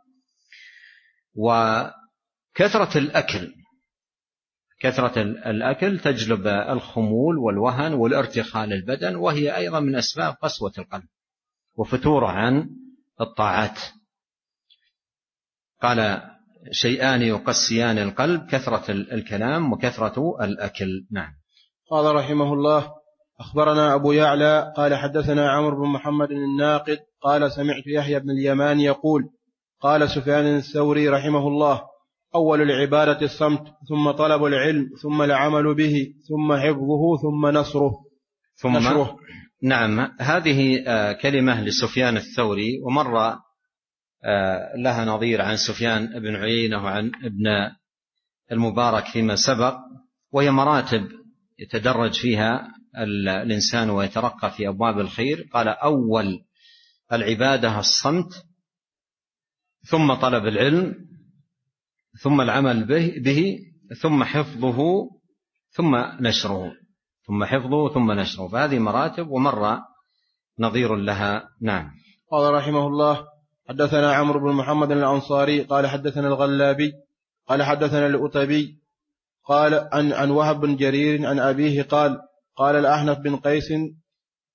S2: وكثرة الأكل، كثرة الأكل تجلب الخمول والوهن والارتخاء للبدن، وهي أيضا من أسباب قسوة القلب وفتوره عن الطاعات. قال شيئان يقسيان القلب كثرة الكلام وكثرة الأكل. نعم.
S1: قال رحمه الله: أخبرنا أبو يعلى قال حدثنا عمرو بن محمد الناقد قال سمعت يحيى بن اليمان يقول: قال سفيان الثوري رحمه الله: أول العبادة الصمت، ثم طلب العلم، ثم العمل به، ثم حفظه، ثم نصره
S2: ثم نشره. نعم. هذه كلمة لسفيان الثوري، ومر لها نظير عن سفيان بن عيينة وعن ابن المبارك فيما سبق، وهي مراتب يتدرج فيها الإنسان ويترقى في أبواب الخير. قال: أول العبادة الصمت، ثم طلب العلم، ثم العمل به، ثم حفظه، ثم نشره، ثم حفظه ثم نشره. فهذه مراتب ومر نظير لها. نعم.
S1: قال رحمه الله: حدثنا عمرو بن محمد الأنصاري قال حدثنا الغلابي قال حدثنا الأتبي قال عن, عن وهب بن جرير عن أبيه قال: قال الأحنف بن قيس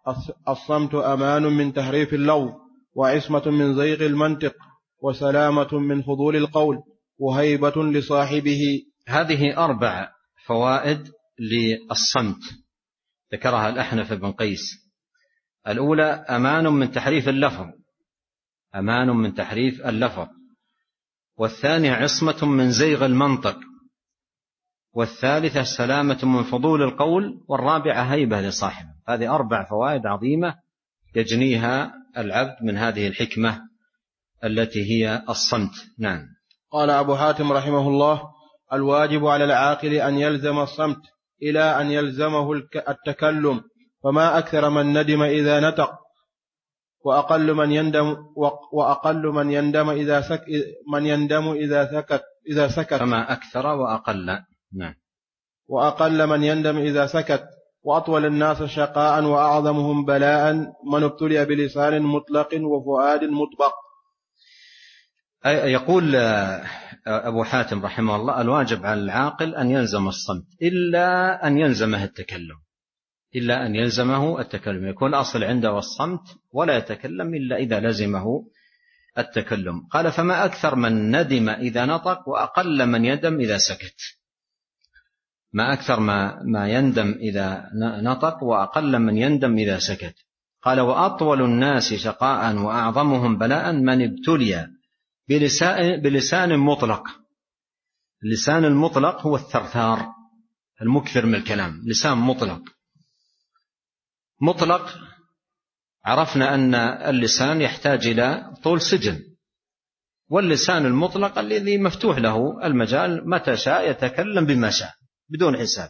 S1: الصمت أمان من تحريف اللفظ، وعصمة من زيغ المنطق، وسلامة من فضول القول، وهيبة لصاحبه.
S2: هذه أربع فوائد للصمت ذكرها الأحنف بن قيس. الأولى أمان من تحريف اللفظ، أمان من تحريف اللفظ. والثانية عصمة من زيغ المنطق. والثالثة سلامة من فضول القول. والرابعة هيبة لصاحبه. هذه أربع فوائد عظيمة يجنيها العبد من هذه الحكمة التي هي الصمت. نعم.
S1: قال أبو حاتم رحمه الله: الواجب على العاقل أن يلزم الصمت إلى أن يلزمه التكلم، فما أكثر من ندم إذا نطق، وأقل من يندم وأقل من يندم إذا سكت من يندم إذا سكت إذا سكت
S2: فما أكثر وأقل. نعم.
S1: وأقل من يندم إذا سكت، وأطول الناس شقاء وأعظمهم بلاء من ابتلي بلسان مطلق وفؤاد مطبق.
S2: يقول أبو حاتم رحمه الله: الواجب على العاقل أن يلزم الصمت إلا أن يلزمه التكلم، إلا أن يلزمه التكلم. يكون الأصل عنده الصمت ولا يتكلم إلا إذا لزمه التكلم. قال: فما أكثر من ندم إذا نطق، وأقل من يندم إذا سكت. ما أكثر ما, ما يندم إذا نطق، وأقل من يندم إذا سكت. قال: وأطول الناس شقاء وأعظمهم بلاء من ابتلي بلسان, بلسان مطلق. اللسان المطلق هو الثرثار المكثر من الكلام، لسان مطلق. مطلق عرفنا أن اللسان يحتاج إلى طول سجن، واللسان المطلق الذي مفتوح له المجال متى شاء يتكلم بما شاء بدون حساب.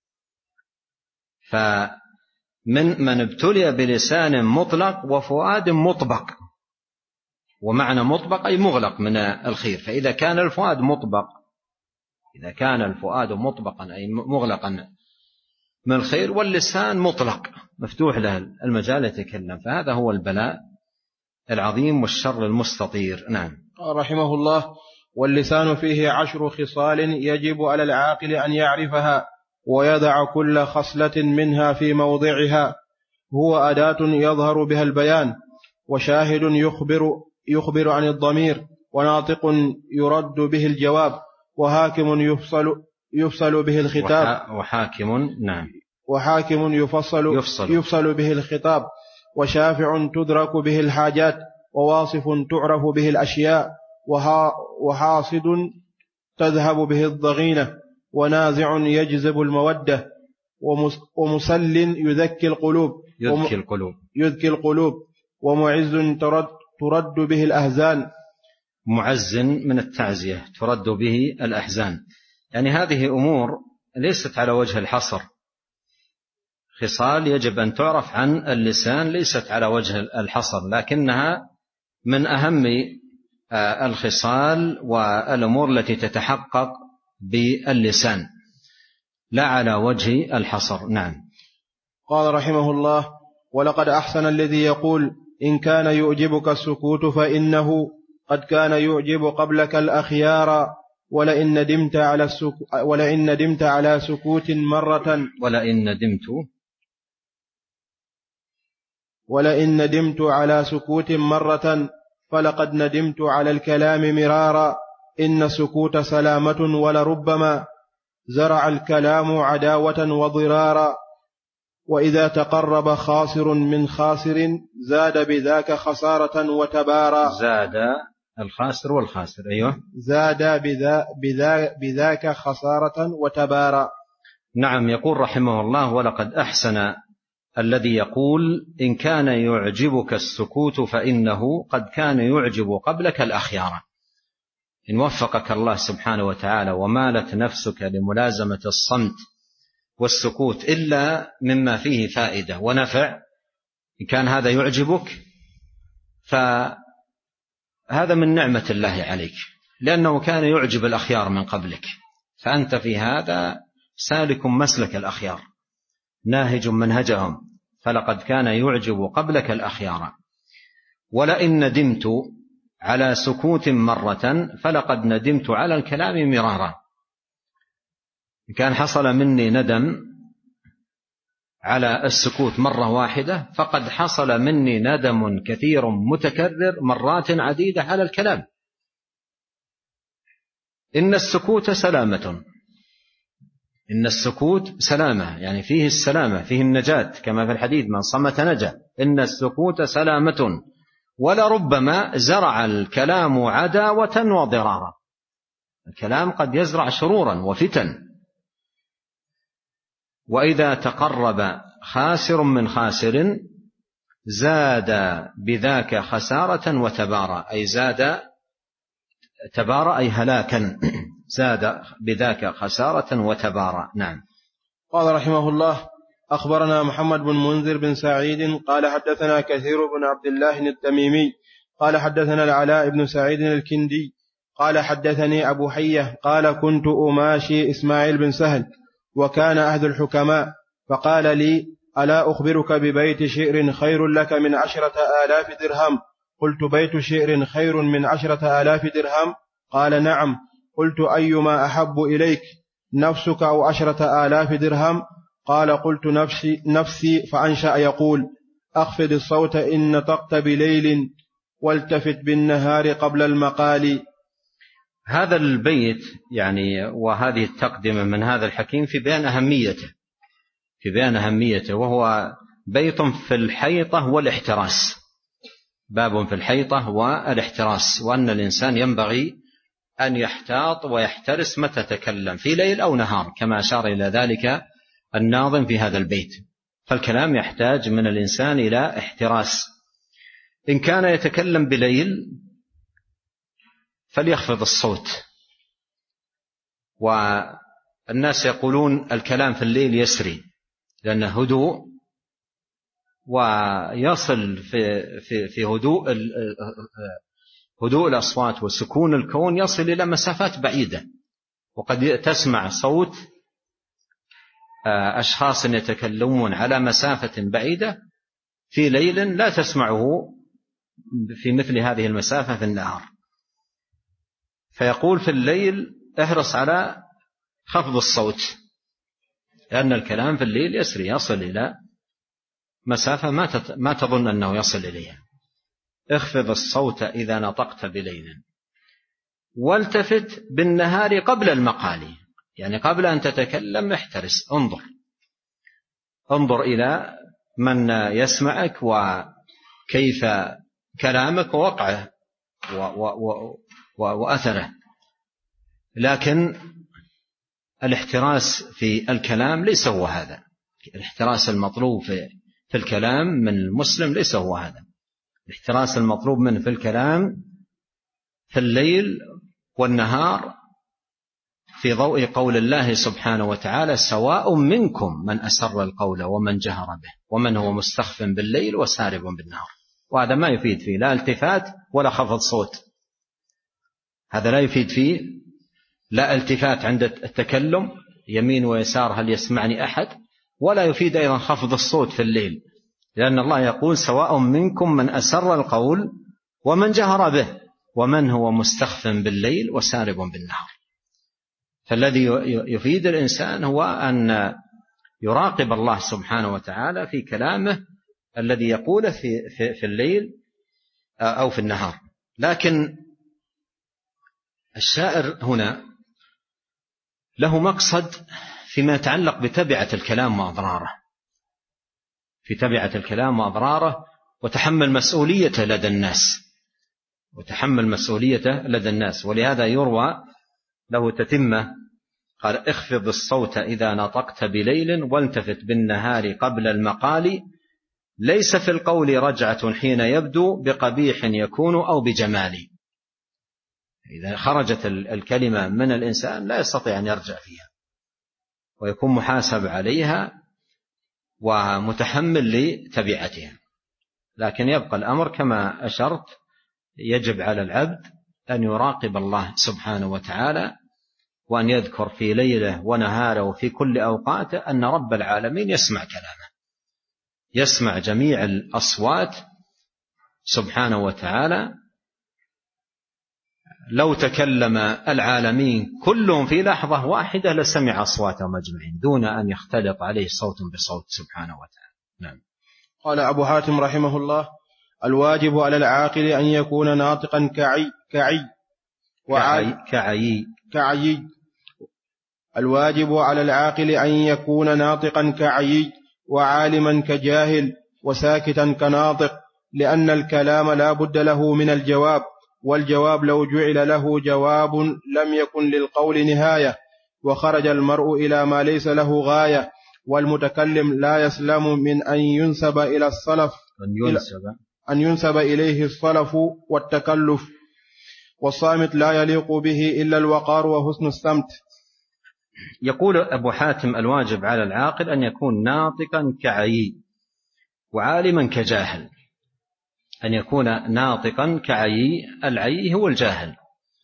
S2: فمن من ابتلي بلسان مطلق وفؤاد مطبق. ومعنى مطبق أي مغلق من الخير. فإذا كان الفؤاد مطبق، إذا كان الفؤاد مطبقا أي مغلقا من الخير، واللسان مطلق مفتوح له المجال يتكلم، فهذا هو البلاء العظيم والشر المستطير. نعم.
S1: رحمه الله: واللسان فيه عشر خصال يجب على العاقل أن يعرفها، ويضع كل خصلة منها في موضعها. هو أداة يظهر بها البيان، وشاهد يخبر, يخبر عن الضمير، وناطق يرد به الجواب، وحاكم يفصل, يفصل به الخطاب.
S2: وحاكم نعم
S1: وحاكم يفصل,
S2: يفصل.
S1: يفصل به الخطاب، وشافع تدرك به الحاجات، وواصف تعرف به الأشياء، وحاصد تذهب به الضغينة، ونازع يجذب المودة، ومسل يذكي القلوب
S2: يذكي القلوب
S1: يذكي القلوب ومعز ترد, ترد به الأحزان.
S2: معز من التعزية ترد به الأحزان. يعني هذه أمور ليست على وجه الحصر، خصال يجب أن تعرف عن اللسان ليست على وجه الحصر، لكنها من أهم الخصال والأمور التي تتحقق باللسان لا على وجه الحصر. نعم.
S1: قال رحمه الله: ولقد أحسن الذي يقول: إن كان يعجبك السكوت فإنه قد كان يعجب قبلك الأخيار، ولئن ندمت على السكوت ولئن ندمت على سكوت مرة
S2: ولئن ندمت
S1: ولئن ندمت على سكوت مرة فلقد ندمت على الكلام مرارا. إن السكوت سلامة، ولربما زرع الكلام عداوة وضرارا. وإذا تقرب خاسر من خاسر زاد بذاك خسارة وتبارا.
S2: زاد الخاسر والخاسر أيوه
S1: زاد بذا بذا بذاك خسارة وتبارا.
S2: نعم. يقول رحمه الله: ولقد أحسن الذي يقول: إن كان يعجبك السكوت فإنه قد كان يعجب قبلك الأخيار. إن وفقك الله سبحانه وتعالى ومالت نفسك لملازمة الصمت والسكوت إلا مما فيه فائدة ونفع، إن كان هذا يعجبك فهذا من نعمة الله عليك، لأنه كان يعجب الأخيار من قبلك، فأنت في هذا سالك مسلك الأخيار ناهج منهجهم، فلقد كان يعجب قبلك الأخيار. ولئن ندمت على سكوت مرة فلقد ندمت على الكلام مرارا. كان حصل مني ندم على السكوت مرة واحدة فقد حصل مني ندم كثير متكرر مرات عديدة على الكلام. إن السكوت سلامة، إن السكوت سلامة، يعني فيه السلامة، فيه النجاة، كما في الحديث من صمت نجا. إن السكوت سلامة، ولربما زرع الكلام عداوة وضرارا. الكلام قد يزرع شرورا وفتن. وإذا تقرب خاسر من خاسر زاد بذاك خسارة وتبارى، أي زاد تبارى أي هلاكا، زاد بذاك خسارة وتبارى. نعم.
S1: قال رحمه الله: أخبرنا محمد بن منذر بن سعيد قال حدثنا كثير بن عبد الله التميمي قال حدثنا العلاء بن سعيد الكندي قال حدثني أبو حية قال كنت أماشي إسماعيل بن سهل وكان أحد الحكماء، فقال لي: ألا أخبرك ببيت شعر خير لك من عشرة آلاف درهم؟ قلت: بيت شعر خير من عشرة آلاف درهم؟ قال: نعم. قلت: أيما أحب إليك، نفسك أو عشرة آلاف درهم؟ قال: قلت: نفسي, نفسي. فأنشأ يقول: أخفض الصوت إن نطقت بليل والتفت بالنهار قبل المقال.
S2: هذا البيت يعني وهذه التقدمة من هذا الحكيم في بيان أهميته، في بيان أهميته وهو بيت في الحيطة والاحتراس، باب في الحيطة والاحتراس، وأن الإنسان ينبغي أن يحتاط ويحترس متى تكلم في ليل أو نهار، كما أشار إلى ذلك الناظم في هذا البيت. فالكلام يحتاج من الإنسان إلى احتراس. إن كان يتكلم بليل فليخفض الصوت، والناس يقولون الكلام في الليل يسري لأنه هدوء، ويصل في, في, في هدوء, هدوء الأصوات وسكون الكون يصل إلى مسافات بعيدة، وقد تسمع صوت أشخاص يتكلمون على مسافة بعيدة في ليل لا تسمعه في مثل هذه المسافة في النهار. فيقول في الليل احرص على خفض الصوت، لأن الكلام في الليل يسري، يصل إلى مسافة ما تظن أنه يصل إليها. اخفض الصوت إذا نطقت بليل والتفت بالنهار قبل المقال، يعني قبل أن تتكلم احترس، انظر انظر إلى من يسمعك وكيف كلامك ووقعه وأثره. لكن الاحتراس في الكلام ليس هو هذا، الاحتراس المطلوب في الكلام من المسلم ليس هو هذا. الاحتراس المطلوب منه في الكلام في الليل والنهار في ضوء قول الله سبحانه وتعالى: سواء منكم من أسر القول ومن جهر به ومن هو مستخف بالليل وسارب بالنهار. وهذا ما يفيد فيه لا التفات ولا خفض صوت، هذا لا يفيد فيه لا التفات عند التكلم يمين ويسار هل يسمعني أحد، ولا يفيد أيضا خفض الصوت في الليل، لأن الله يقول: سواء منكم من أسر القول ومن جهر به ومن هو مستخف بالليل وسارب بالنهار. فالذي يفيد الإنسان هو أن يراقب الله سبحانه وتعالى في كلامه الذي يقوله في, في, في الليل أو في النهار. لكن الشاعر هنا له مقصد فيما يتعلق بتبعة الكلام وأضراره، في تبعة الكلام وأضراره وتحمل مسؤوليته لدى الناس، وتحمل مسؤوليته لدى الناس. ولهذا يروى له تتمة قال: اخفض الصوت إذا نطقت بليل والتفت بالنهار قبل المقال، ليس في القول رجعة حين يبدو بقبيح يكون أو بجمال. إذا خرجت الكلمة من الإنسان لا يستطيع أن يرجع فيها ويكون محاسب عليها ومتحمل لتبعتها. لكن يبقى الأمر كما أشرت، يجب على العبد أن يراقب الله سبحانه وتعالى، وأن يذكر في ليله ونهاره وفي كل أوقاته أن رب العالمين يسمع كلامه، يسمع جميع الأصوات سبحانه وتعالى، لو تكلم العالمين كلهم في لحظة واحدة لسمع أصواتهم أجمعين دون أن يختلط عليه صوت بصوت سبحانه وتعالى. نعم.
S1: قال أبو حاتم رحمه الله: الواجب على العاقل أن يكون ناطقا كعي كعي
S2: كعي كعي
S1: كعي الواجب على العاقل أن يكون ناطقا كعي وعالما كجاهل وساكتا كناطق، لأن الكلام لا بد له من الجواب، والجواب لو جعل له جواب لم يكن للقول نهاية، وخرج المرء إلى ما ليس له غاية. والمتكلم لا يسلم من أن ينسب إلى الصلف
S2: أن ينسب,
S1: أن ينسب إليه الصلف والتكلف، والصامت لا يليق به إلا الوقار وحسن السمت.
S2: يقول أبو حاتم: الواجب على العاقل أن يكون ناطقا كعي وعالما كجاهل. أن يكون ناطقا كعي، العي هو الجاهل،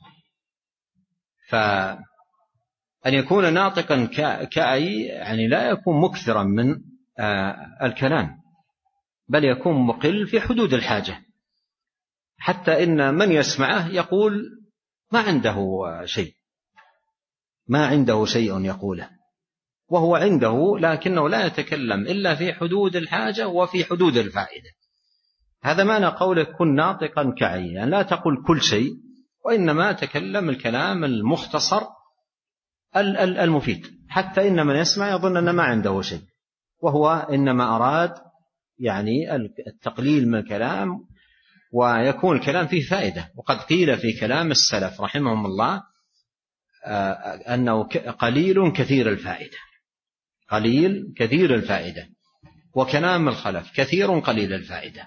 S2: فأن يكون ناطقا كعي يعني لا يكون مكثرا من الكلام، بل يكون مقل في حدود الحاجة، حتى إن من يسمعه يقول ما عنده شيء ما عنده شيء يقوله، وهو عنده لكنه لا يتكلم إلا في حدود الحاجة وفي حدود الفائدة. هذا معنى قوله كن ناطقا كعي، يعني لا تقل كل شيء، وإنما تكلم الكلام المختصر المفيد، حتى إن من يسمع يظن أن ما عنده شيء، وهو إنما أراد يعني التقليل من الكلام ويكون الكلام فيه فائدة. وقد قيل في كلام السلف رحمهم الله أنه قليل كثير الفائدة، قليل كثير الفائدة، وكلام الخلف كثير قليل الفائدة.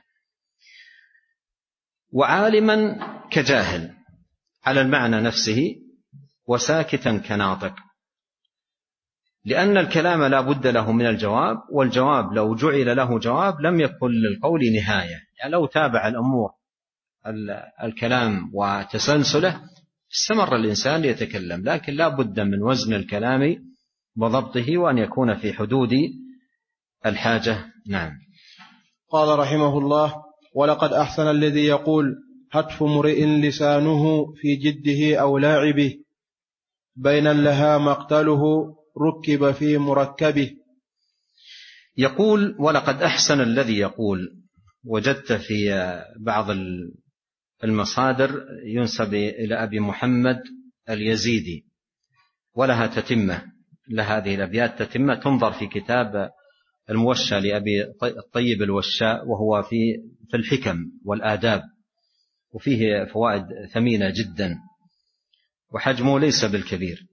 S2: وعالما كجاهل على المعنى نفسه، وساكتا كناطق، لأن الكلام لا بد له من الجواب، والجواب لو جعل له جواب لم يكن للقول نهاية. يعني لو تابع الأمور الكلام وتسلسله استمر الإنسان ليتكلم، لكن لا بد من وزن الكلام وضبطه، وأن يكون في حدود الحاجة. نعم.
S1: قال رحمه الله: ولقد أحسن الذي يقول هتف امرئ لسانه في جده أو لاعبه، بين لها مقتله ركب في مركبه.
S2: يقول: ولقد أحسن الذي يقول. وجدت في بعض المصادر ينسب إلى أبي محمد اليزيدي، ولها تتمة، لهذه الأبيات تتمة، تنظر في كتاب الموشى لأبي الطيب الوشاء، وهو في في الحكم والآداب، وفيه فوائد ثمينة جدا، وحجمه ليس بالكبير.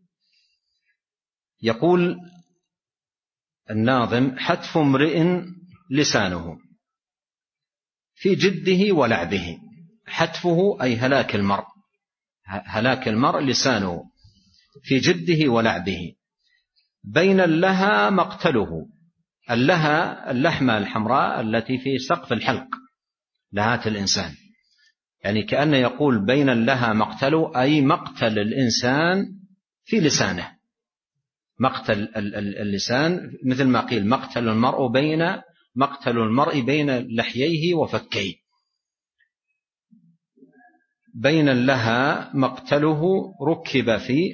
S2: يقول الناظم: حتف امرئ لسانه في جده ولعبه. حتفه أي هلاك المرء، هلاك المرء لسانه في جده ولعبه، بين اللها مقتله. اللها اللحمة الحمراء التي في سقف الحلق، لهات الإنسان، يعني كأنه يقول بين اللها مقتله، أي مقتل الإنسان في لسانه. مقتل اللسان مثل ما قيل مقتل المرء بين مقتل المرء بين لحييه وفكيه. بين اللها مقتله ركب في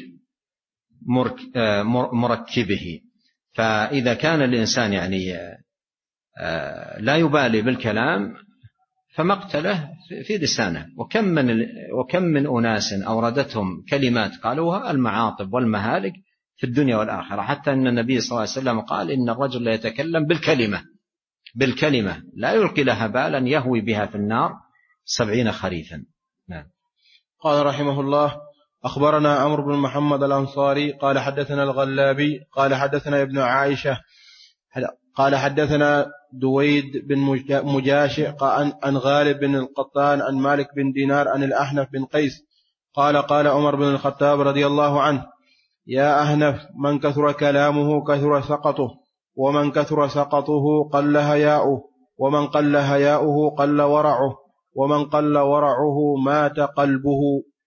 S2: مركبه. فإذا كان الإنسان يعني لا يبالي بالكلام فمقتله في لسانه. وكم من وكم من أناس أوردتهم كلمات قالوها المعاطب والمهالك في الدنيا والآخرة، حتى أن النبي صلى الله عليه وسلم قال: إن الرجل لا يتكلم بالكلمة بالكلمة لا يلقي لها بالا يهوي بها في النار سبعين خريفا. نعم.
S1: قال رحمه الله: أخبرنا عمرو بن محمد الأنصاري قال حدثنا الغلابي قال حدثنا ابن عائشة قال حدثنا دويد بن مجاشع عن غالب بن القطان عن مالك بن دينار عن الأحنف بن قيس قال: قال عمر بن الخطاب رضي الله عنه: يا أحنف، من كثر كلامه كثر سقطه، ومن كثر سقطه قل هياؤه، ومن قل هياؤه قل ورعه، ومن قل ورعه مات قلبه.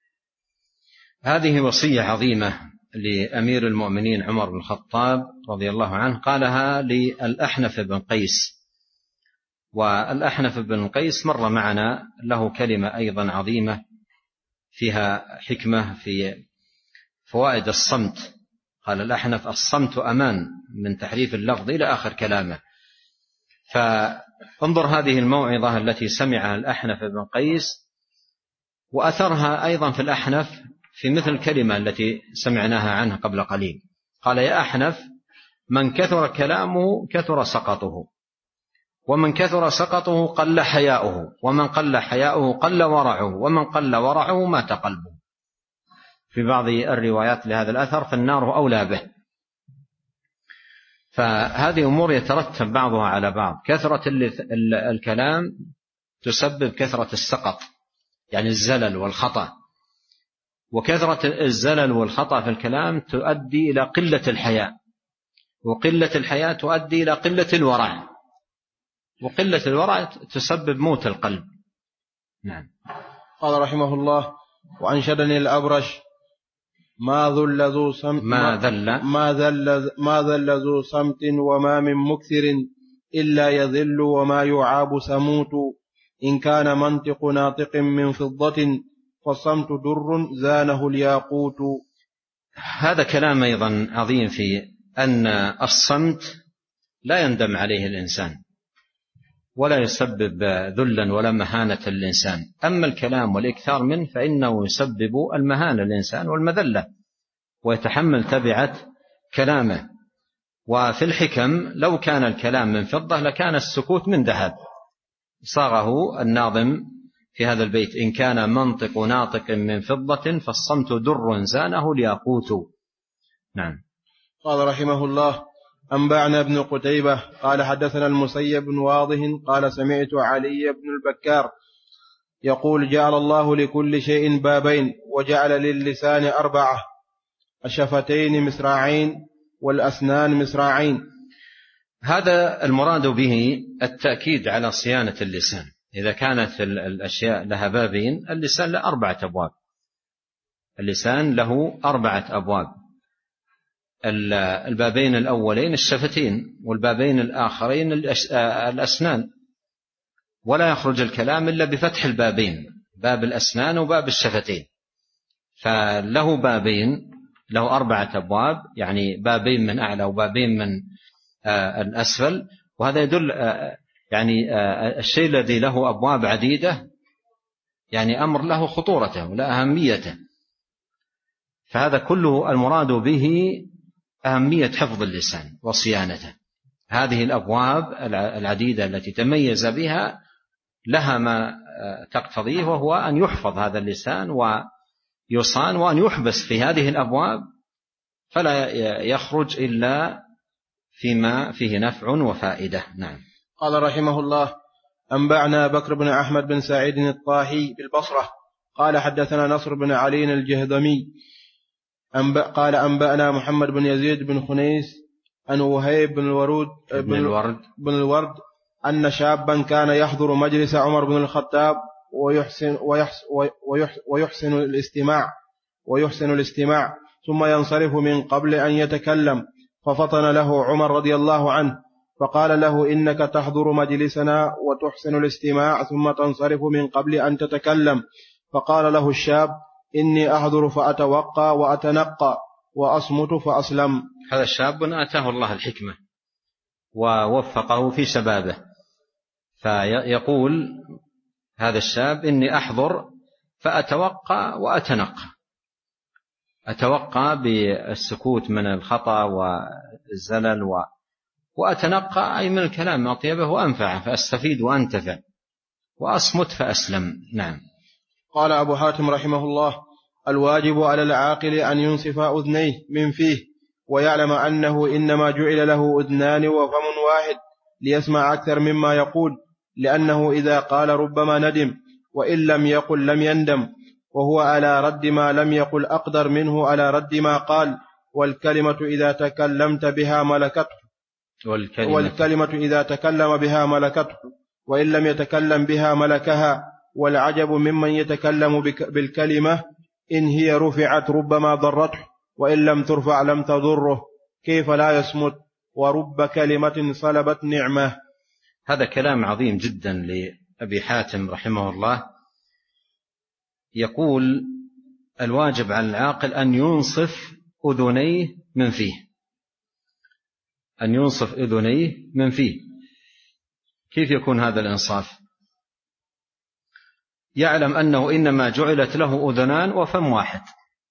S2: هذه وصية عظيمة لأمير المؤمنين عمر بن الخطاب رضي الله عنه، قالها للأحنف بن قيس. والأحنف بن قيس مر معنا، له كلمة أيضا عظيمة فيها حكمة في فوائد الصمت. قال الأحنف الصمت أمان من تحريف اللفظ إلى آخر كلامه. فانظر هذه الموعظة التي سمعها الأحنف بن قيس وأثرها أيضا في الأحنف في مثل الكلمة التي سمعناها عنه قبل قليل. قال يا أحنف من كثر كلامه كثر سقطه، ومن كثر سقطه قل حياؤه، ومن قل حياؤه قل ورعه، ومن قل ورعه مات قلبه. في بعض الروايات لهذا الأثر فالنار أولى به. فهذه أمور يترتب بعضها على بعض. كثرة الكلام تسبب كثرة السقط، يعني الزلل والخطأ، وكثرة الزلل والخطأ في الكلام تؤدي إلى قلة الحياء، وقلة الحياء تؤدي إلى قلة الورع، وقلة الورع تسبب موت القلب. نعم.
S1: قال رحمه الله وعن شدن الأبرش ما ذل ذو صمت
S2: ما ذل
S1: ما ذل ما ذل ذو صمت وما من مكثر إلا يذل وما يعاب سموت إن كان منطق ناطق من فضة فالصمت در زانه الياقوت.
S2: هذا كلام أيضا عظيم في أن الصمت لا يندم عليه الإنسان ولا يسبب ذلا ولا مهانة للإنسان. أما الكلام والإكثار منه فإنه يسبب المهانة للإنسان والمذلة ويتحمل تبعة كلامه. وفي الحكم لو كان الكلام من فضة لكان السكوت من ذهب. صاغه الناظم في هذا البيت إن كان منطق ناطق من فضة فالصمت در زانه الياقوت. نعم.
S1: قال رحمه الله أنبأنا ابن قتيبة قال حدثنا المسيب بن واضح قال سمعت علي بن البكار يقول جعل الله لكل شيء بابين وجعل للسان أربعة الشفتين مسراعين والأسنان مسراعين.
S2: هذا المراد به التأكيد على صيانة اللسان. إذا كانت الأشياء لها بابين اللسان له أربعة أبواب. اللسان له أربعة أبواب. البابين الأولين الشفتين والبابين الآخرين الأسنان، ولا يخرج الكلام إلا بفتح البابين، باب الأسنان وباب الشفتين. فله بابين، له أربعة أبواب، يعني بابين من أعلى وبابين من الأسفل. وهذا يدل يعني الشيء الذي له أبواب عديدة يعني أمر له خطورته ولا أهميته. فهذا كله المراد به أهمية حفظ اللسان وصيانته. هذه الأبواب العديدة التي تميز بها لها ما تقتضيه، وهو أن يحفظ هذا اللسان ويصان وأن يحبس في هذه الأبواب فلا يخرج إلا فيما فيه نفع وفائدة. نعم.
S1: قال رحمه الله أنبأنا بكر بن أحمد بن سعيد الطاحي بالبصرة قال حدثنا نصر بن علي الجهضمي أنبأ قال أنبأنا محمد بن يزيد بن خنيس أن وهيب بن الورود
S2: بن الورد
S1: بن الورد أن شابا كان يحضر مجلس عمر بن الخطاب ويحسن ويحسن, ويحسن, ويحسن الاستماع ويحسن الاستماع ثم ينصرف من قبل أن يتكلم، ففطن له عمر رضي الله عنه فقال له إنك تحضر مجلسنا وتحسن الاستماع ثم تنصرف من قبل أن تتكلم. فقال له الشاب إني أحضر فأتوقى وأتنقى وأصمت فأسلم.
S2: هذا الشاب آتاه الله الحكمة ووفقه في شبابه، فيقول هذا الشاب إني أحضر فأتوقى وأتنقى. أتوقى بالسكوت من الخطأ والزلل و... وأتنقى أي من الكلام أطيبه وأنفعه فأستفيد وأنتفع، وأصمت فأسلم. نعم.
S1: قال أبو حاتم رحمه الله الواجب على العاقل أن ينصف أذنيه من فيه ويعلم أنه إنما جعل له أذنان وفم واحد ليسمع أكثر مما يقول، لأنه إذا قال ربما ندم وإن لم يقل لم يندم، وهو على رد ما لم يقل أقدر منه على رد ما قال. والكلمة إذا تكلمت بها ملكته والكلمة, والكلمة إذا تكلم بها ملكته وإن لم يتكلم بها ملكها. والعجب ممن يتكلم بالكلمة إن هي رفعت ربما ضرته وإن لم ترفع لم تضره، كيف لا يصمت ورب كلمة صلبت نعمة.
S2: هذا كلام عظيم جدا لأبي حاتم رحمه الله. يقول الواجب على العاقل أن ينصف أذنيه من فيه، أن ينصف أذنيه من فيه. كيف يكون هذا الإنصاف؟ يعلم أنه إنما جعلت له أذنان وفم واحد،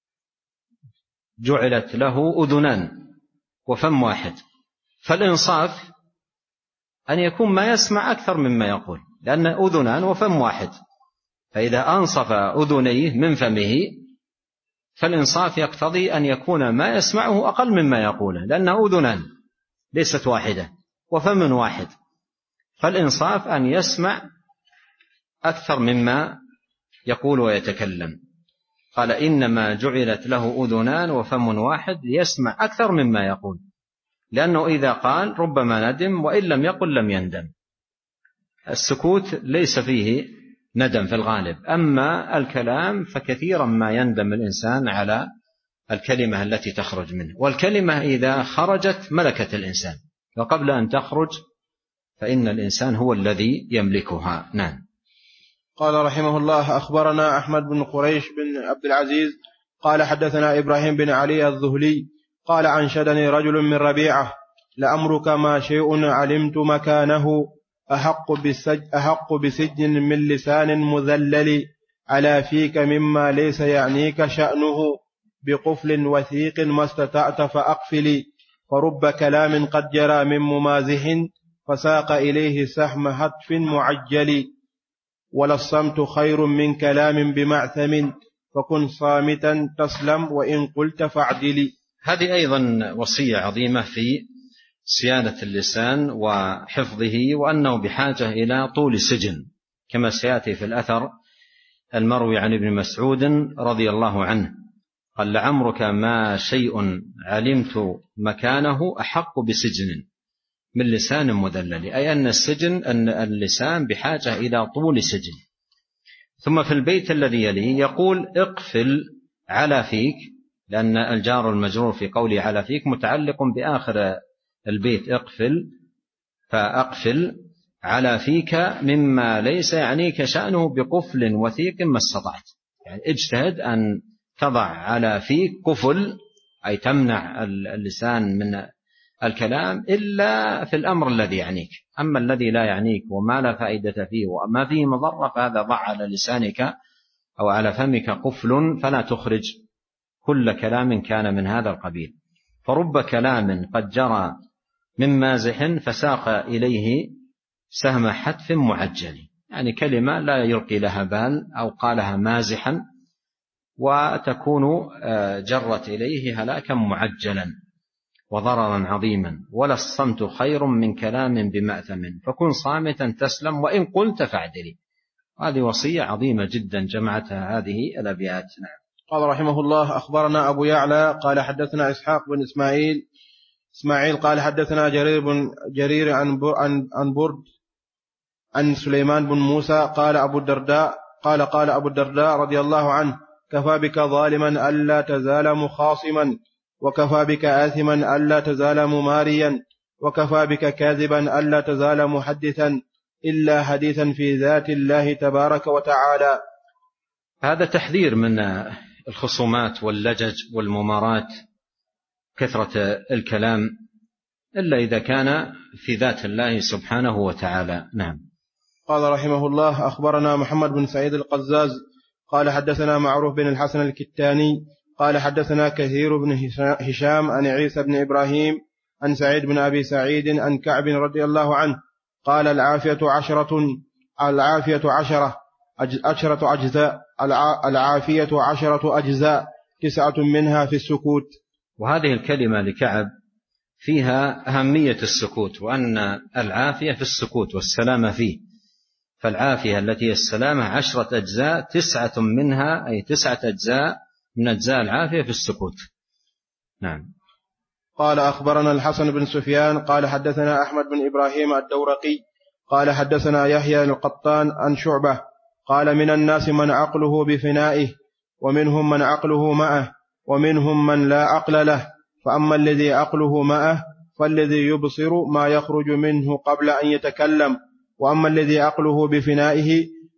S2: جعلت له أذنان وفم واحد، فالإنصاف أن يكون ما يسمع أكثر مما يقول، لأن أذنان وفم واحد، فإذا أنصف أذنيه من فمه فالإنصاف يقتضي أن يكون ما يسمعه أقل مما يقوله، لأنه أذنان ليست واحدة وفم واحد، فالإنصاف أن يسمع أكثر مما يقول ويتكلم. قال إنما جعلت له أذنان وفم واحد يسمع أكثر مما يقول، لأنه إذا قال ربما ندم، وإن لم يقل لم يندم. السكوت ليس فيه ندم في الغالب، أما الكلام فكثيرا ما يندم الإنسان على الكلمة التي تخرج منه، والكلمة إذا خرجت ملكت الإنسان، وقبل أن تخرج فإن الإنسان هو الذي يملكها. نعم.
S1: قال رحمه الله: أخبرنا أحمد بن قريش بن عبد العزيز قال حدثنا إبراهيم بن علي الذهلي قال أنشدني رجل من ربيعة: لأمرك ما شيء علمت مكانه أحق, بسج أحق بسجن من لسان مذلل على فيك مما ليس يعنيك شأنه بقفل وثيق ما استطعت فأقفل فرب كلام قد جرى من ممازح فساق إليه سهم هتف معجل ولا الصمت خير من كلام بمعثم فكن صامتا تسلم وإن قلت فاعدل.
S2: هذه أيضا وصية عظيمة في صيانة اللسان وحفظه، وأنه بحاجة إلى طول سجن، كما سيأتي في الأثر المروي عن ابن مسعود رضي الله عنه قال: لعمرك ما شيء علمت مكانه أحق بسجن من لسان مذلل، أي أن السجن أن اللسان بحاجة إلى طول سجن. ثم في البيت الذي يليه يقول: اقفل على فيك، لأن الجار المجرور في قوله على فيك متعلق بآخر البيت، اقفل فأقفل على فيك مما ليس يعنيك شأنه بقفل وثيق ما استطعت، يعني اجتهد أن تضع على فيك قفل، أي تمنع اللسان من الكلام إلا في الأمر الذي يعنيك، أما الذي لا يعنيك وما لا فائدة فيه وما فيه مضرة فهذا ضع على لسانك أو على فمك قفل، فلا تخرج كل كلام كان من هذا القبيل. فرب كلام قد جرى من مازح فساق إليه سهم حتف معجل، يعني كلمة لا يلقي لها بال أو قالها مازحا وتكون جرت إليه هلاكا معجلا وضررا عظيما. ولا الصمت خير من كلام بمأثم فكن صامتا تسلم وإن قلت فاعدلي. هذه وصية عظيمة جدا جمعتها هذه الأبيات. نعم.
S1: قال رحمه الله: أخبرنا أبو يعلى قال حدثنا إسحاق بن إسماعيل إسماعيل قال حدثنا جرير بن جرير عن عن برد عن سليمان بن موسى قال أبو الدرداء قال قال أبو الدرداء رضي الله عنه: كفى بك ظالما ألا تزال مخاصما، وكفى بك آثما ألا تزال مماريا، وكفى بك كاذبا ألا تزال محدثا إلا حديثا في ذات الله تبارك وتعالى.
S2: هذا تحذير من الخصومات واللجج والممارات، كثرة الكلام، إلا إذا كان في ذات الله سبحانه وتعالى. نعم.
S1: قال رحمه الله: أخبرنا محمد بن سعيد القزاز قال حدثنا معروف بن الحسن الكتاني قال حدثنا كثير بن هشام عن عيسى بن إبراهيم عن سعيد بن أبي سعيد عن كعب رضي الله عنه قال: العافية عشرة العافية عشرة عشرة أجزاء العافية عشرة أجزاء تسعة منها في السكوت.
S2: وهذه الكلمة لكعب فيها أهمية السكوت، وأن العافية في السكوت والسلامة فيه، فالعافية التي السلامة عشرة أجزاء، تسعة منها أي تسعة أجزاء من أجزاء العافية في السكوت. نعم.
S1: قال: أخبرنا الحسن بن سفيان قال حدثنا أحمد بن إبراهيم الدورقي قال حدثنا يحيى القطان عن شعبة قال: من الناس من عقله بفنائه، ومنهم من عقله معه، ومنهم من لا عقل له، فأما الذي عقله معه فالذي يبصر ما يخرج منه قبل أن يتكلم، وأما الذي عقله بفنائه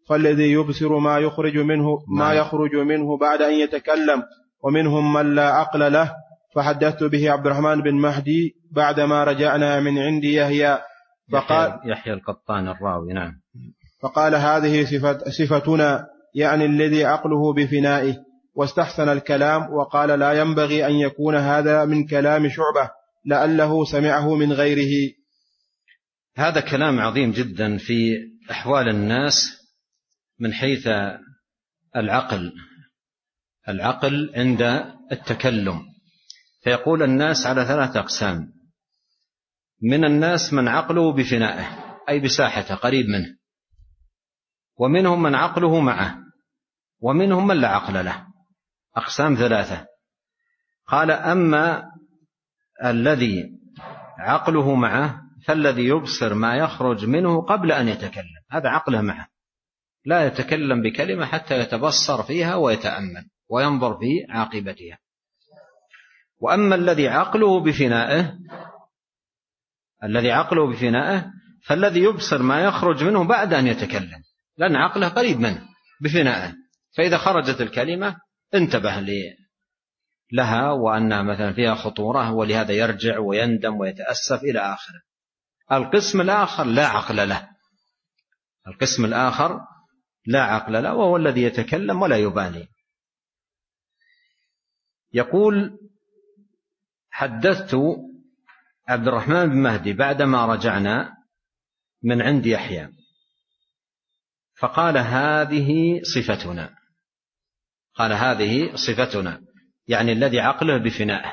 S1: فالذي يبصر ما يخرج منه ما يخرج منه بعد أن يتكلم، ومنهم من لا عقل له. فحدثت به عبد الرحمن بن مهدي بعدما رجعنا من عند يحيى
S2: فقال يحيى القطان الراوي. نعم.
S1: فقال هذه صفة صفتنا، يعني الذي عقله بفنائه، واستحسن الكلام، وقال لا ينبغي أن يكون هذا من كلام شعبة، لعله سمعه من غيره.
S2: هذا كلام عظيم جدا في أحوال الناس من حيث العقل العقل عند التكلم. فيقول الناس على ثلاثة أقسام: من الناس من عقله بفنائه أي بساحته قريب منه، ومنهم من عقله معه، ومنهم من لا عقل له. أقسام ثلاثة. قال: أما الذي عقله معه فالذي يبصر ما يخرج منه قبل أن يتكلم، هذا عقله معه، لا يتكلم بكلمة حتى يتبصر فيها ويتأمل وينظر في عاقبتها. وأما الذي عقله بفنائه الذي عقله بفنائه فالذي يبصر ما يخرج منه بعد أن يتكلم، لأن عقله قريب منه بفنائه، فإذا خرجت الكلمة انتبه لها وأنها مثلا فيها خطورة، ولهذا يرجع ويندم ويتأسف إلى آخره. القسم الآخر لا عقل له القسم الآخر لا عقل له وهو الذي يتكلم ولا يبالي. يقول: حدثت عبد الرحمن بن مهدي بعدما رجعنا من عند يحيى فقال هذه صفتنا قال هذه صفتنا يعني الذي عقله بفنائه،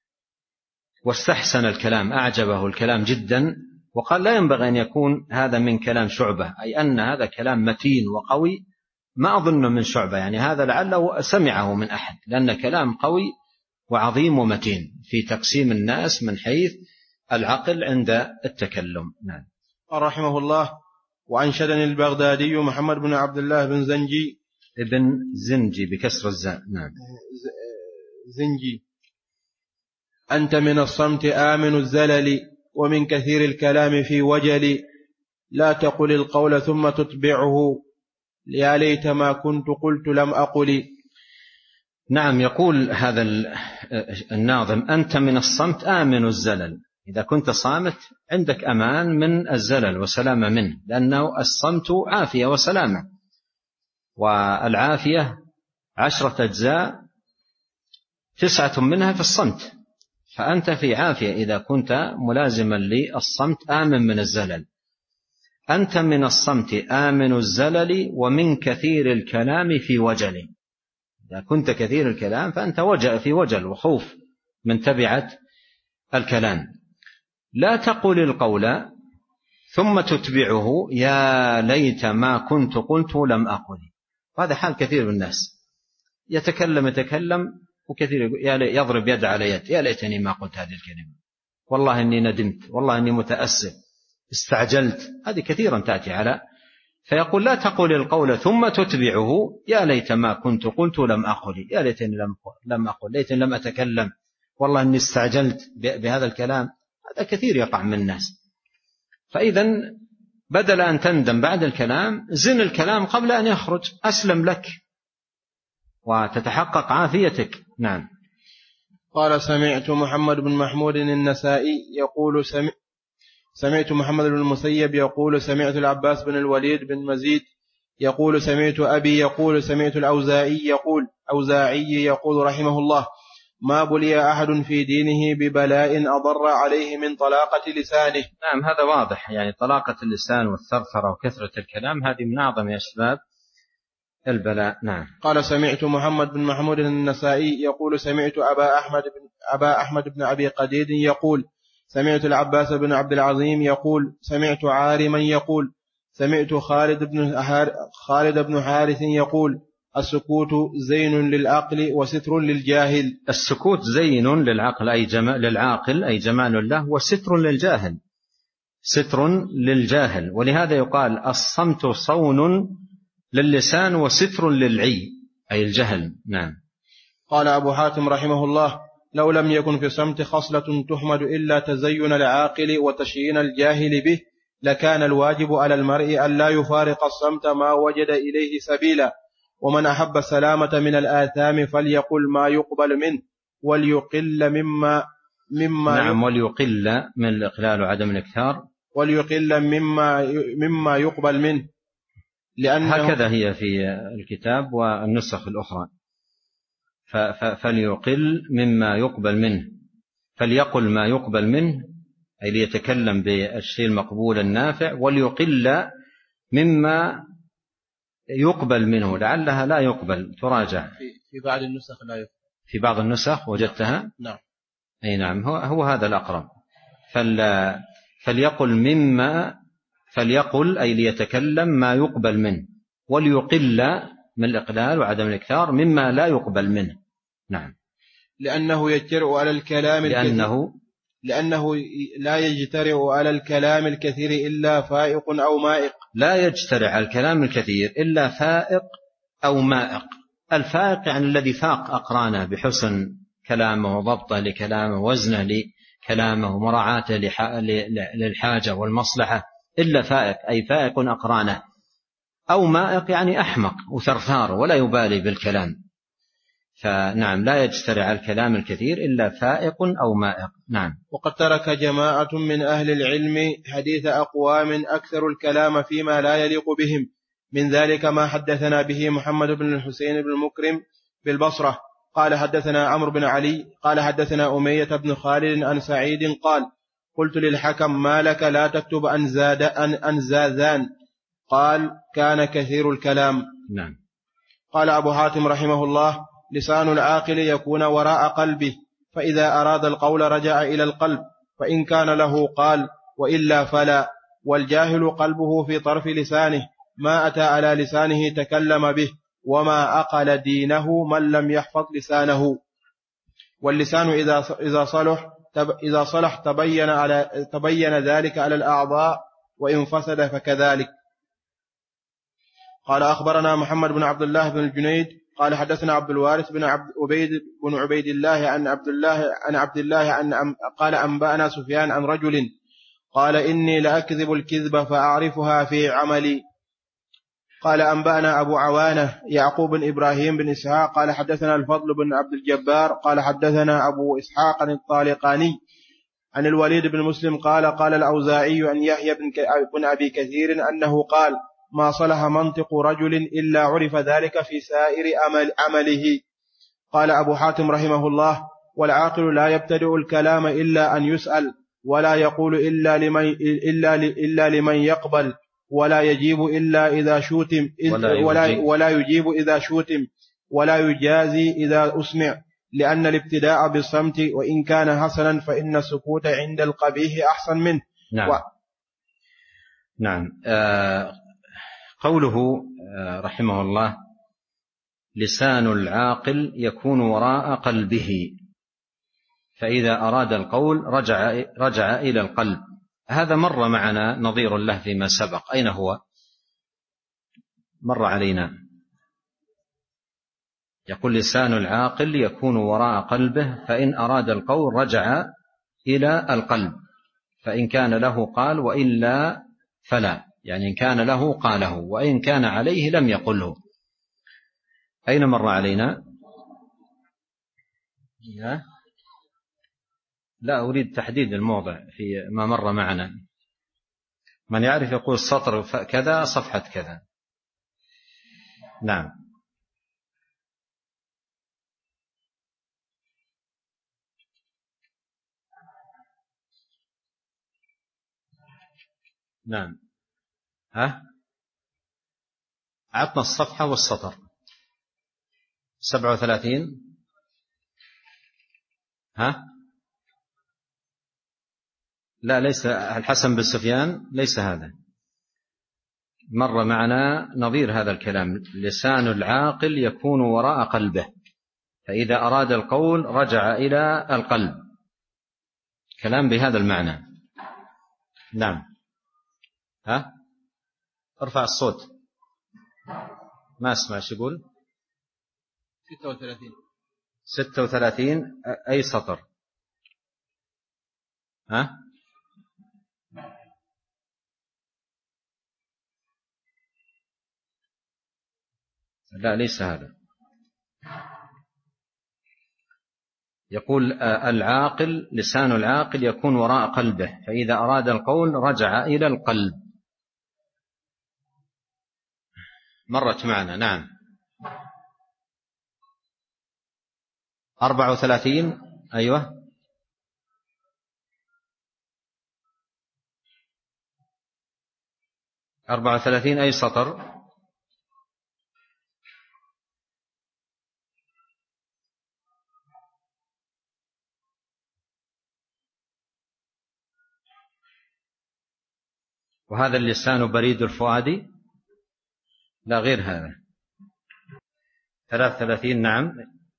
S2: واستحسن الكلام، أعجبه الكلام جدا، وقال لا ينبغي أن يكون هذا من كلام شعبة، أي أن هذا كلام متين وقوي، ما أظن من شعبة، يعني هذا لعله سمعه من أحد، لأن كلام قوي وعظيم ومتين في تقسيم الناس من حيث العقل عند التكلم. نعم.
S1: رحمه الله. وأنشدني البغدادي محمد بن عبد الله بن زنجي
S2: ابن زنجي بكسر الزاء. نعم.
S1: زنجي: أنت من الصمت آمن الزلل، ومن كثير الكلام في وجل، لا تقل القول ثم تتبعه، يا ليت ما كنت قلت لم أقل.
S2: نعم. يقول هذا الناظم: أنت من الصمت آمن الزلل، إذا كنت صامت عندك أمان من الزلل وسلامة منه، لأنه الصمت عافية وسلامة، والعافية عشرة أجزاء، تسعة منها في الصمت، فأنت في عافية إذا كنت ملازما للصمت آمن من الزلل. أنت من الصمت آمن الزلل، ومن كثير الكلام في وجل، إذا كنت كثير الكلام فأنت وجل في وجل وخوف من تبعة الكلام. لا تقل القول ثم تتبعه، يا ليت ما كنت قلت لم أقل. وهذا حال كثير من الناس، يتكلم يتكلم وكثير يضرب يد على يد، يا ليتني ما قلت هذه الكلمة، والله إني ندمت، والله إني متأسف، استعجلت. هذه كثيرا تأتي على. فيقول: لا تقل القول ثم تتبعه، يا ليت ما كنت قلت لم أقل، يا ليتني لم أقل، ليتني لم أتكلم، والله إني استعجلت بهذا الكلام. هذا كثير يقع من الناس. فإذا بدل أن تندم بعد الكلام، زن الكلام قبل أن يخرج، أسلم لك وتتحقق عافيتك. نعم.
S1: قال: سمعت محمد بن محمود النسائي يقول سمع سمعت محمد بن المسيب يقول سمعت العباس بن الوليد بن مزيد يقول سمعت أبي يقول سمعت الأوزاعي يقول أوزاعي يقول رحمه الله: ما بلي أحد في دينه ببلاء أضر عليه من طلاقة لسانه.
S2: نعم، هذا واضح، يعني طلاقة اللسان والثرثرة وكثرة الكلام هذه من أعظم أسباب البلاء. نعم.
S1: قال: سمعت محمد بن محمود النسائي يقول سمعت أبا أحمد بن, أبا أحمد بن أبي قديد يقول سمعت العباس بن عبد العظيم يقول سمعت عارما يقول سمعت خالد بن خالد بن حارث يقول: السكوت زين للعقل وستر للجاهل.
S2: السكوت زين للعقل أي جمال للعاقل أي جمال له، وستر للجاهل ستر للجاهل. ولهذا يقال: الصمت صون للسان وستر للعي أي الجهل. نعم.
S1: قال أبو حاتم رحمه الله: لو لم يكن في الصمت خصلة تحمد إلا تزين العاقل وتشيين الجاهل به لكان الواجب على المرء أن لا يفارق الصمت ما وجد إليه سبيلا. ومن أحب السلامة من الآثام فليقل ما يقبل منه وليقل مما مما
S2: نعم وليقل من الإقلال وعدم الإكثار وليقل
S1: مما مما يقبل منه، لأنه
S2: هكذا هي في الكتاب والنسخ الأخرى. فليقل مما يقبل منه، فليقل ما يقبل منه أي ليتكلم بالشيء المقبول النافع، وليقل مما يقبل منه لعلها لا يقبل، تراجع
S1: في بعض النسخ لا يقبل،
S2: في بعض النسخ وجدتها.
S1: نعم
S2: أي نعم، هو, هو هذا الأقرب. فليقل مما فليقل أي ليتكلم ما يقبل منه، وليقل من الإقلال وعدم الإكثار مما لا يقبل منه. نعم،
S1: لأنه يجترئ على الكلام
S2: لأنه
S1: لأنه لا يجترئ على الكلام الكثير إلا فائق أو مائق.
S2: لا يجترئ على الكلام الكثير إلا فائق أو مائق. الفائق يعني الذي فاق أقرانه بحسن كلامه وضبطه لكلامه وزنه لكلامه ومراعاته للحاجة والمصلحة، إلا فائق أي فائق أقرانه. أو مائق يعني أحمق وثرثار ولا يبالي بالكلام. فنعم، لا يجترئ على الكلام الكثير إلا فائق أو مائق. نعم.
S1: وقد ترك جماعة من أهل العلم حديث أقوام أكثر الكلام فيما لا يليق بهم، من ذلك ما حدثنا به محمد بن الحسين بن المكرم بالبصرة قال حدثنا عمرو بن علي قال حدثنا أمية بن خالد عن سعيد قال قلت للحكم ما لك لا تكتب أن زاد أن أنزاذان؟ قال كان كثير الكلام.
S2: نعم.
S1: قال أبو حاتم رحمه الله لسان العاقل يكون وراء قلبه، فإذا أراد القول رجع إلى القلب، فإن كان له قال وإلا فلا. والجاهل قلبه في طرف لسانه، ما أتى على لسانه تكلم به، وما أقل دينه من لم يحفظ لسانه. واللسان إذا إذا صلح إذا صلح تبين على تبين ذلك على الأعضاء، وإن فسد فكذلك. قال أخبرنا محمد بن عبد الله بن الجنيد قال حدثنا عبد الوارث بن عبد عبيد بن عبيد الله عن عبد الله عن عبد الله عن قال أنبأنا سفيان عن رجل قال إني لأكذب الكذب فأعرفها في عملي. قال أنبأنا أبو عوانة يعقوب بن إبراهيم بن إسحاق قال حدثنا الفضل بن عبد الجبار قال حدثنا أبو إسحاق الطالقاني عن الوليد بن مسلم قال قال الأوزاعي عن يحيى بن أبي كثير أنه قال ما صلح منطق رجل إلا عرف ذلك في سائر عمل عمله. قال أبو حاتم رحمه الله والعاقل لا يبتدئ الكلام إلا أن يسأل، ولا يقول إلا لمن, إلا إلا لمن يقبل، ولا يجيب إلا إذا شوتم ولا, ولا يجيب إذا شوتم، ولا يجازي إذا أسمع، لأن الابتداء بالصمت وإن كان حسنا فإن السكوت عند القبيح أحسن منه.
S2: نعم. و... نعم. آه قوله آه رحمه الله لسان العاقل يكون وراء قلبه، فإذا أراد القول رجع, رجع إلى القلب. هذا مر معنا نظير له فيما سبق. أين هو؟ مر علينا. يقول لسان العاقل يكون وراء قلبه، فإن أراد القول رجع إلى القلب، فإن كان له قال وإلا فلا، يعني إن كان له قاله وإن كان عليه لم يقله. أين مر علينا؟ لا أريد تحديد الموضع في ما مر معنا. من يعرف يقول سطر كذا صفحة كذا. نعم. نعم. ها عطنا الصفحة والسطر. سبعة وثلاثين. ها لا ليس الحسن بن سفيان، ليس هذا. مر معنا نظير هذا الكلام. لسان العاقل يكون وراء قلبه، فإذا أراد القول رجع إلى القلب. كلام بهذا المعنى. نعم. ها ارفع الصوت، ما اسمع ايش يقول.
S1: ستة وثلاثين.
S2: ستة وثلاثين أي سطر؟ ها لا ليس هذا. يقول العاقل لسان العاقل يكون وراء قلبه، فإذا أراد القول رجع إلى القلب. مرت معنا. نعم. أربعة وثلاثين. أيوة. أربعة وثلاثين أي سطر؟ وهذا اللسان بريد الفؤاد؟ لا غير هذا. ثلاث ثلاثين. نعم.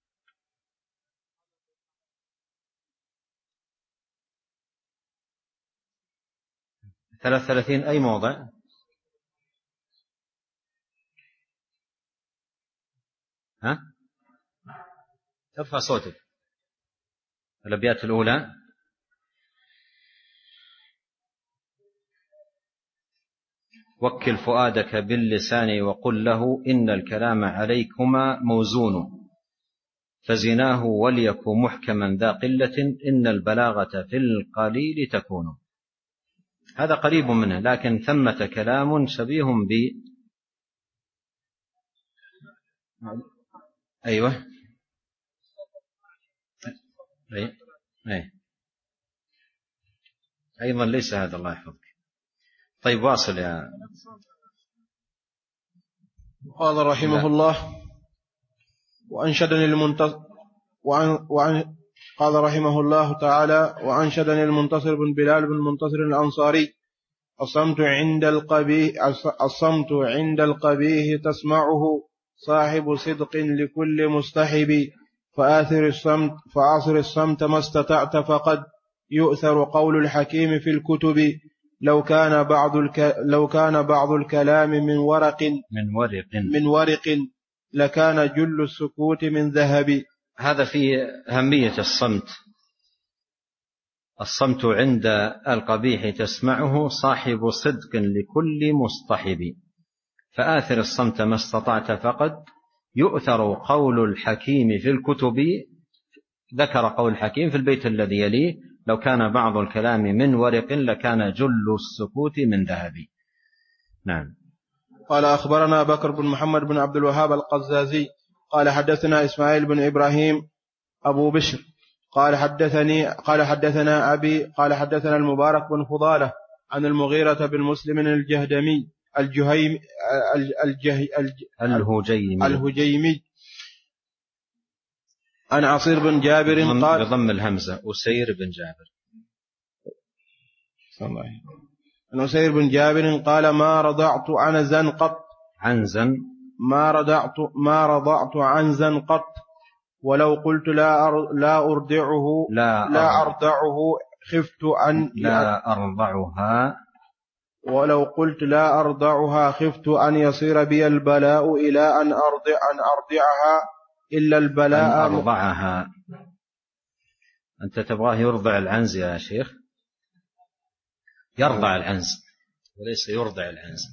S2: ثلاث ثلاثين أي موضع؟ ها؟ ترفع صوتك. الأبيات الأولى. وكل فؤادك باللسان وقل له إن الكلام عليكما موزون، فزناه وليك محكما ذا قلة إن البلاغة في القليل تكون. هذا قريب منه، لكن ثمة كلام شبيه ب أيوة. أي. أي. أيضا ليس هذا. الله يحفظك. طيب واصل يا.
S1: قال رحمه الله وأنشدني المنتصر وعن وعن قال رحمه الله تعالى وأنشدني المنتصر بن بلال بن منتصر الأنصاري الصمت عند القبيح الصمت عند القبيح تسمعه صاحب صدق لكل مستحب فآثر الصمت فآثر الصمت ما استطعت فقد يؤثر قول الحكيم في الكتب لو كان بعض الك... لو كان بعض الكلام من ورق
S2: من ورق
S1: من ورق لكان جل السكوت من ذهب.
S2: هذا في أهمية الصمت. الصمت عند القبيح تسمعه صاحب صدق لكل مصطحب فآثر الصمت ما استطعت فقد يؤثر قول الحكيم في الكتب. ذكر قول الحكيم في البيت الذي يليه لو كان بعض الكلام من ورق لكان جل السكوت من ذهب. نعم.
S1: قال أخبرنا بكر بن محمد بن عبد الوهاب القزازي قال حدثنا إسماعيل بن إبراهيم أبو بشر قال حدثني قال حدثنا أبي قال حدثنا المبارك بن فضالة عن المغيرة بن مسلم الجهدمي الجهيم الجه
S2: الهجيمي
S1: الهجيمي عن عصير بن جابر قال
S2: بضم الهمزة أسير بن جابر
S1: عن أسير بن جابر قال ما رضعت عنزا قط
S2: عنزا
S1: ما رضعت ما رضعت عنزا قط ولو قلت لا أر لا أرضعه
S2: لا,
S1: لا أرضعه خفت أن
S2: لا أرضعها
S1: ولو قلت لا أرضعها خفت أن يصير بي البلاء إلى أن أرضع أن أرضعها إلا البلاء
S2: أن أرضعها. أنت تبغاه يرضع العنز يا شيخ؟ يرضع العنز وليس يرضع العنز.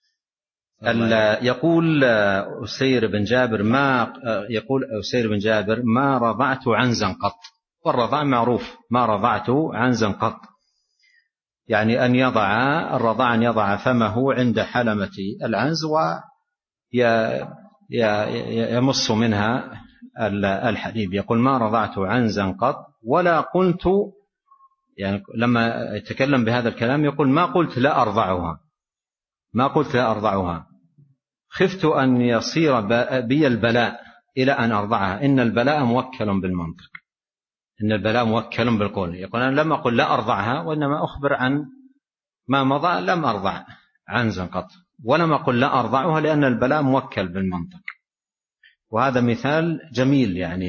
S2: يقول أسير بن جابر ما يقول أسير بن جابر ما رضعت عنزا قط، والرضاع معروف ما رضعت عنزا قط، يعني أن يضع الرضاع أن يضع فمه عند حلمة العنز ويمص منها الحليب. يقول ما رضعت عنزا قط ولا قلت، يعني لما يتكلم بهذا الكلام يقول ما قلت لا أرضعها ما قلت لا أرضعها خفت أن يصير بي البلاء إلى أن أرضعها. إن البلاء موكل بالمنطق، إن البلاء موكل بالقول. يقول أنا لم أقل لا أرضعها وإنما أخبر عن ما مضى، لم أرضع عنزا قط ولم أقل لا أرضعها لأن البلاء موكل بالمنطق. وهذا مثال جميل يعني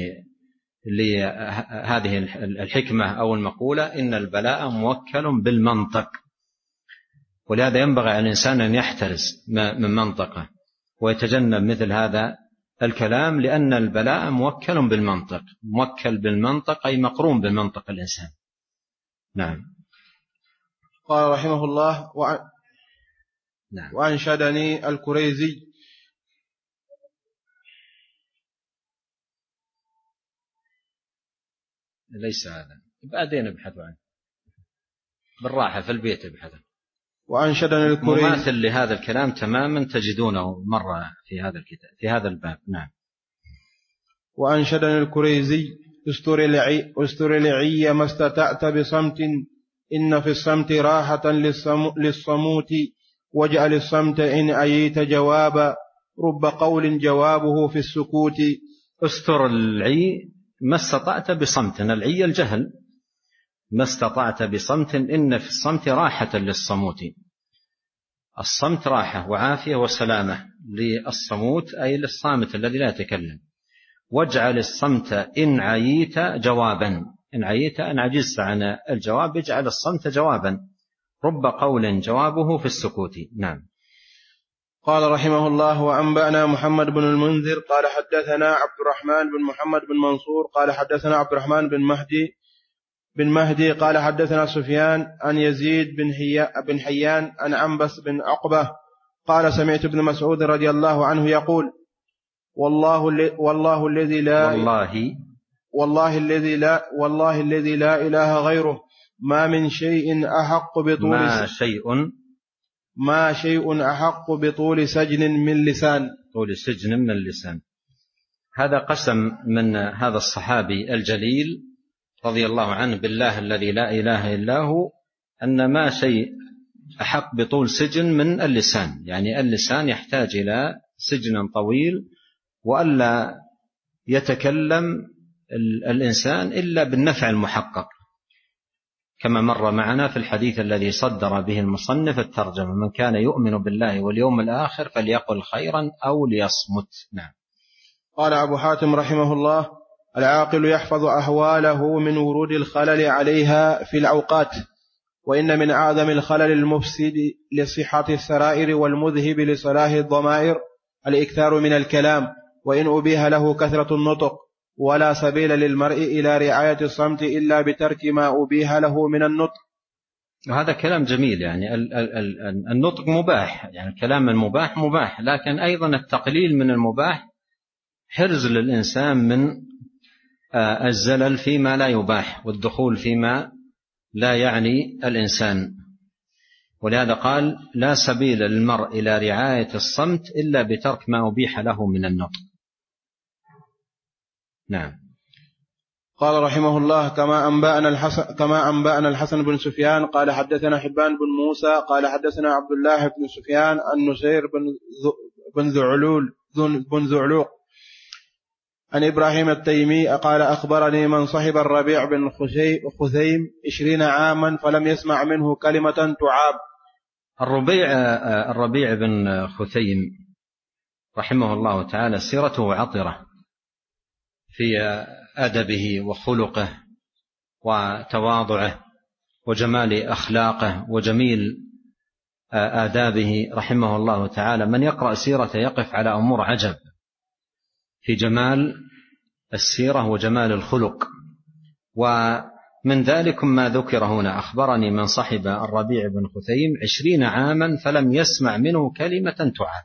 S2: لهذه الحكمة أو المقولة إن البلاء موكل بالمنطق. ولهذا ينبغي على الإنسان أن يحترز من منطقه ويتجنب مثل هذا الكلام، لأن البلاء موكل بالمنطق. موكل بالمنطق أي مقرون بالمنطق الإنسان. نعم.
S1: قال رحمه الله وعن
S2: نعم.
S1: وأنشدني الكريزي
S2: ليس هذا، بعدين ابحثوا عنه بالراحة في البيت ابحثوا.
S1: وأنشدنا الكريزي
S2: مماثل لهذا الكلام تماما تجدونه مرة في هذا الكتاب في هذا الباب. نعم.
S1: وأنشدنا الكريزي استر العي, استر العي ما استطعت بصمت، إن في الصمت راحة للصموت، واجعل الصمت إن أييت جوابا، رب قول جوابه في السكوت.
S2: استر العي ما استطعت بصمت، العي الجهل، ما استطعت بصمت إن في الصمت راحة للصموت. الصمت راحة وعافية وسلامة للصموت أي للصامت الذي لا يتكلم. واجعل الصمت إن عييت جوابا، إن عييت أن عجزت عن الجواب اجعل الصمت جوابا، رب قول جوابه في السكوت. نعم.
S1: قال رحمه الله: وأنبأنا محمد بن المنذر قال حدثنا عبد الرحمن بن محمد بن منصور قال حدثنا عبد الرحمن بن مهدي بن مهدي قال حدثنا سفيان عن يزيد بن, بن حيان عن عنبس بن عقبة قال سمعت ابن مسعود رضي الله عنه يقول: والله والله الذي لا
S2: والله
S1: والله الذي لا والله الذي لا إله غيره ما من شيء أحق بطول
S2: ما شيء
S1: ما شيء أحق بطول سجن من لسان
S2: طول سجن من اللسان. هذا قسم من هذا الصحابي الجليل رضي الله عنه بالله الذي لا إله إلا هو أن ما شيء أحق بطول سجن من اللسان، يعني اللسان يحتاج إلى سجن طويل وألا يتكلم الإنسان إلا بالنفع المحقق، كما مر معنا في الحديث الذي صدر به المصنف الترجمة: من كان يؤمن بالله واليوم الآخر فليقل خيرا أو ليصمت. نعم.
S1: قال أبو حاتم رحمه الله: العاقل يحفظ أهواله من ورود الخلل عليها في الأوقات، وإن من أعظم الخلل المفسد لصحة السرائر والمذهب لصلاح الضمائر الإكثار من الكلام، وإن أبيها له كثرة النطق، ولا سبيل للمرء إلى رعاية الصمت إلا بترك ما أبيها له من النطق.
S2: وهذا كلام جميل، يعني النطق مباح، يعني الكلام المباح مباح، لكن أيضا التقليل من المباح حرز للإنسان من الزلل فيما لا يباح والدخول فيما لا يعني الإنسان. ولهذا قال: لا سبيل للمرء إلى رعاية الصمت إلا بترك ما أبيح له من النطق. نعم.
S1: قال رحمه الله: كما أنبأنا الحسن كما أنبأنا الحسن بن سفيان قال حدثنا حبان بن موسى قال حدثنا عبد الله بن سفيان عن نسير بن ذعلول بن ذعلوق عن إبراهيم التيمي قال: أخبرني من صحب الربيع بن خثيم عشرين عاما فلم يسمع منه كلمة تعاب.
S2: الربيع الربيع بن خثيم رحمه الله تعالى سيرته عطرة في أدبه وخلقه وتواضعه وجمال أخلاقه وجميل آدابه رحمه الله تعالى. من يقرأ سيرته يقف على أمور عجب في جمال السيرة وجمال الخلق. ومن ذلك ما ذكر هنا: أخبرني من صحب الربيع بن خثيم عشرين عاما فلم يسمع منه كلمة تعاب.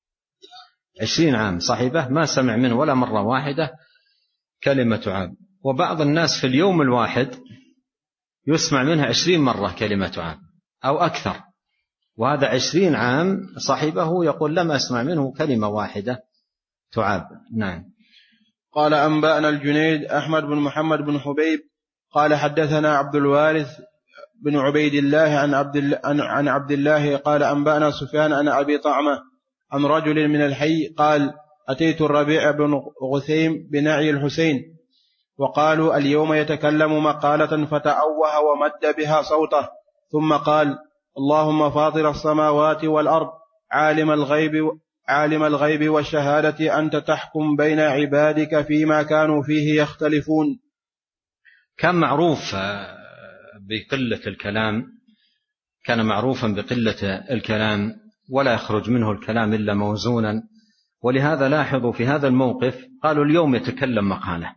S2: عشرين عام صحبه ما سمع منه ولا مرة واحدة كلمة تعاب. وبعض الناس في اليوم الواحد يسمع منها عشرين مرة كلمة تعاب أو أكثر، وهذا عشرين عام صحبه يقول: لم أسمع منه كلمة واحدة تعاب. نعم.
S1: قال: أنبأنا الجنيد أحمد بن محمد بن حبيب قال حدثنا عبد الوارث بن عبيد الله عن عبد عن عبد الله قال: أنبأنا سفيان عن أبي طعمة عن رجل من الحي قال: أتيت الربيع بن غثيم بنعي الحسين، وقالوا: اليوم يتكلم مقالة، فتأوه ومد بها صوته، ثم قال: اللهم فاطر السماوات والأرض عالم الغيب عالم الغيب والشهادة أنت تحكم بين عبادك فيما كانوا فيه يختلفون.
S2: كان معروف بقلة الكلام، كان معروفا بقلة الكلام ولا يخرج منه الكلام إلا موزونا، ولهذا لاحظوا في هذا الموقف قالوا: اليوم يتكلم مقالة،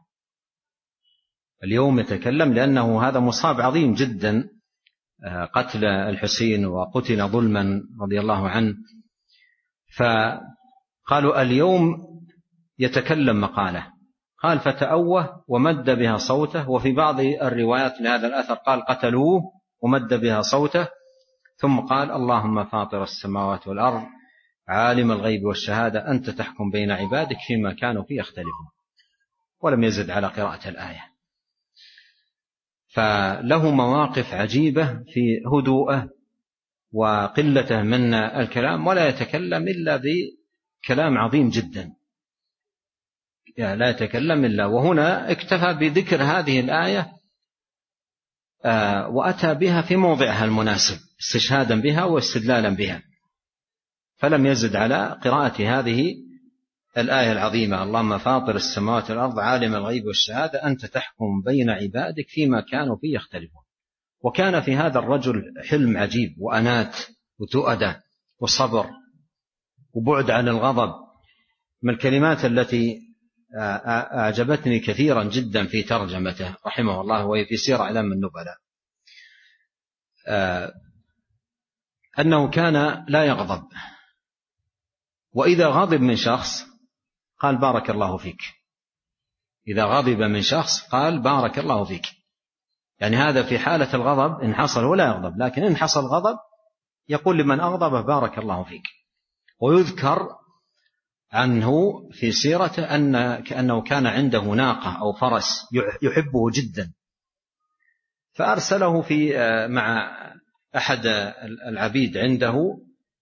S2: اليوم يتكلم، لأنه هذا مصاب عظيم جدا، قتل الحسين وقتل ظلما رضي الله عنه، فقالوا: اليوم يتكلم مقالة. قال فتأوه ومد بها صوته، وفي بعض الروايات لهذا الأثر قال قتلوه ومد بها صوته، ثم قال اللهم فاطر السماوات والأرض عالم الغيب والشهادة أنت تحكم بين عبادك فيما كانوا فيه يختلفون، ولم يزد على قراءة الآية. فله مواقف عجيبة في هدوءه وقلته من الكلام، ولا يتكلم إلا بكلام عظيم جدا، يعني لا يتكلم إلا. وهنا اكتفى بذكر هذه الآية وأتى بها في موضعها المناسب استشهادا بها واستدلالا بها، فلم يزد على قراءة هذه الآية العظيمة اللهم فاطر السماوات والأرض عالم الغيب والشهادة أنت تحكم بين عبادك فيما كانوا فيه يختلفون. وكان في هذا الرجل حلم عجيب وأنات وتؤدة وصبر وبعد عن الغضب، من الكلمات التي أعجبتني كثيرا جدا في ترجمته رحمه الله وهي في سير أعلام النبلاء، أنه كان لا يغضب، وإذا غضب من شخص قال بارك الله فيك، إذا غضب من شخص قال بارك الله فيك، يعني هذا في حالة الغضب إن حصل ولا يغضب، لكن إن حصل غضب يقول لمن أغضبه بارك الله فيك. ويذكر عنه في سيرته أن كأنه كان عنده ناقة أو فرس يحبه جدا، فأرسله في مع أحد العبيد عنده،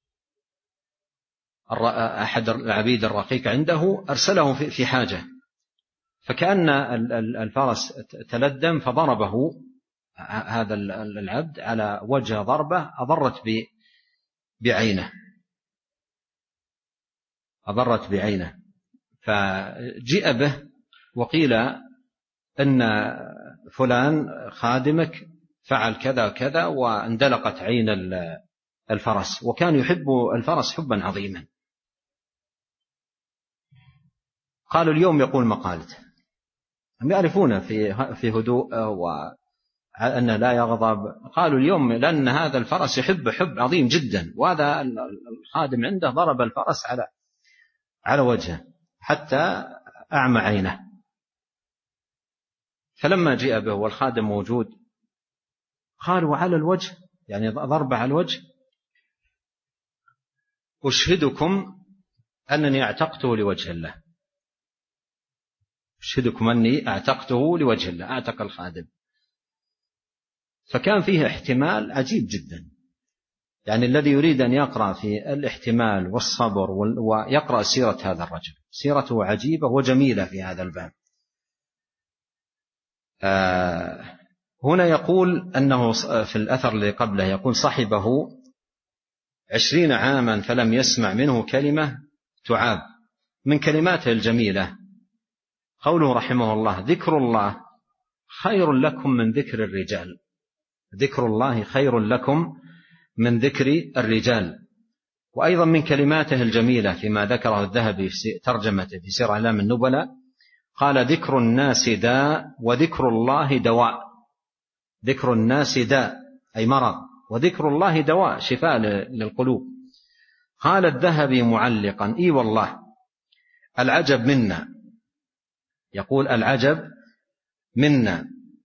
S2: أحد العبيد الرقيق عنده أرسله في حاجة، فكأن الفرس تلدم فضربه هذا العبد على وجه ضربة أضرت بعينه أضرت بعينه فجيء به وقيل أن فلان خادمك فعل كذا كذا واندلقت عين الفرس، وكان يحب الفرس حبا عظيما. قالوا اليوم يقول مقالته، هم يعرفون في في هدوء وأنه لا يغضب، قالوا اليوم لأن هذا الفرس يحب حب عظيم جدا، وهذا الخادم عنده ضرب الفرس على على وجهه حتى أعمى عينه. فلما جاء به والخادم موجود قالوا على الوجه، يعني ضربة على الوجه، أشهدكم أنني أعتقته لوجه الله، أشهدكم أني أعتقته لوجه الله، أعتق الخادم. فكان فيه احتمال عجيب جدا، يعني الذي يريد أن يقرأ في الاحتمال والصبر ويقرأ سيرة هذا الرجل، سيرته عجيبة وجميلة في هذا الباب. آه هنا يقول أنه في الأثر اللي قبله يقول صحبه عشرين عاما فلم يسمع منه كلمة تعاب. من كلماته الجميلة قوله رحمه الله ذكر الله خير لكم من ذكر الرجال، ذكر الله خير لكم من ذكر الرجال. وأيضا من كلماته الجميلة فيما ذكره الذهبي في ترجمته في سير أعلام النبلاء قال ذكر الناس داء وذكر الله دواء، ذكر الناس داء أي مرض، وذكر الله دواء شفاء للقلوب. قال الذهبي معلقا إي والله العجب منا، يقول العجب منا،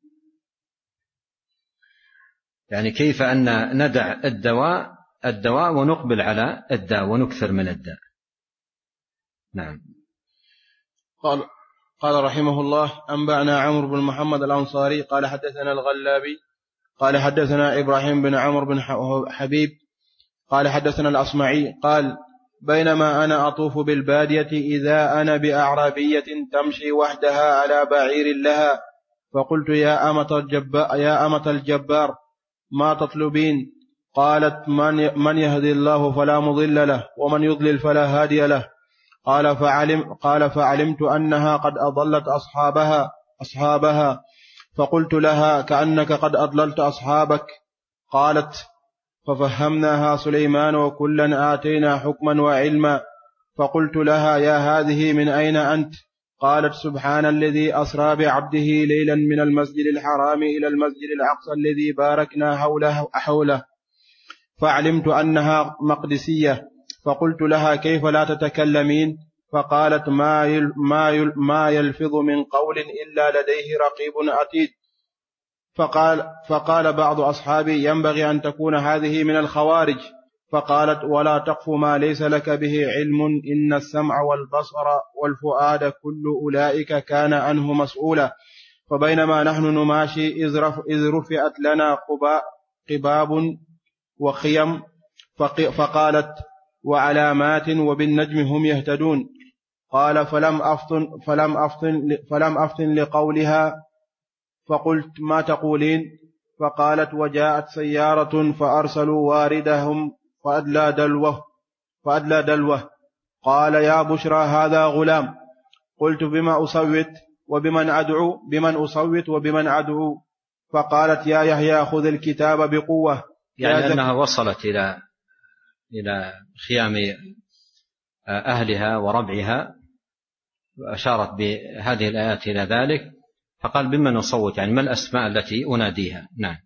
S2: يعني كيف أن ندع الدواء الدواء ونقبل على الداء ونكثر من الداء. نعم.
S1: قال قال رحمه الله أنبأنا عمرو بن محمد الأنصاري قال حدثنا الغلابي قال حدثنا إبراهيم بن عمرو بن حبيب قال حدثنا الأصمعي قال بينما أنا أطوف بالبادية إذا أنا بأعرابية تمشي وحدها على بعير لها، فقلت يا أمة الجبار, يا أمة الجبار ما تطلبين؟ قالت من, من يهدي الله فلا مضل له ومن يضلل فلا هادي له. قال فعلم قال فعلمت أنها قد أضلت أصحابها أصحابها فقلت لها كأنك قد أضللت أصحابك. قالت ففهمناها سليمان وكلا آتينا حكما وعلما. فقلت لها يا هذه من أين أنت؟ قالت سبحان الذي أسرى بعبده ليلا من المسجد الحرام إلى المسجد الأقصى الذي باركنا حوله, حوله. فعلمت أنها مقدسية. فقلت لها كيف لا تتكلمين؟ فقالت ما ما ما يلفظ من قول إلا لديه رقيب عتيد. فقال, فقال بعض أصحابي ينبغي أن تكون هذه من الخوارج. فقالت ولا تقف ما ليس لك به علم، إن السمع والبصر والفؤاد كل أولئك كان عنه مسؤولا. فبينما نحن نماشي إذ رفعت لنا قباب وخيم، فقالت وعلامات وبالنجم هم يهتدون. قال فلم أفطن, فلم أفطن, فلم أفطن لقولها، فقلت ما تقولين؟ فقالت وجاءت سيارة فأرسلوا واردهم فأدلى دلوه, فأدلى دلوه. قال يا بشرى هذا غلام. قلت بما أصوت وبمن أدعو بمن أصوت وبمن أدعو؟ فقالت يا يحيى خذ الكتاب بقوة.
S2: يعني أنها وصلت إلى إلى خيام أهلها وربعها وأشارت بهذه الآيات إلى ذلك، فقال بمن أصوت، يعني ما الأسماء التي أناديها. نعم.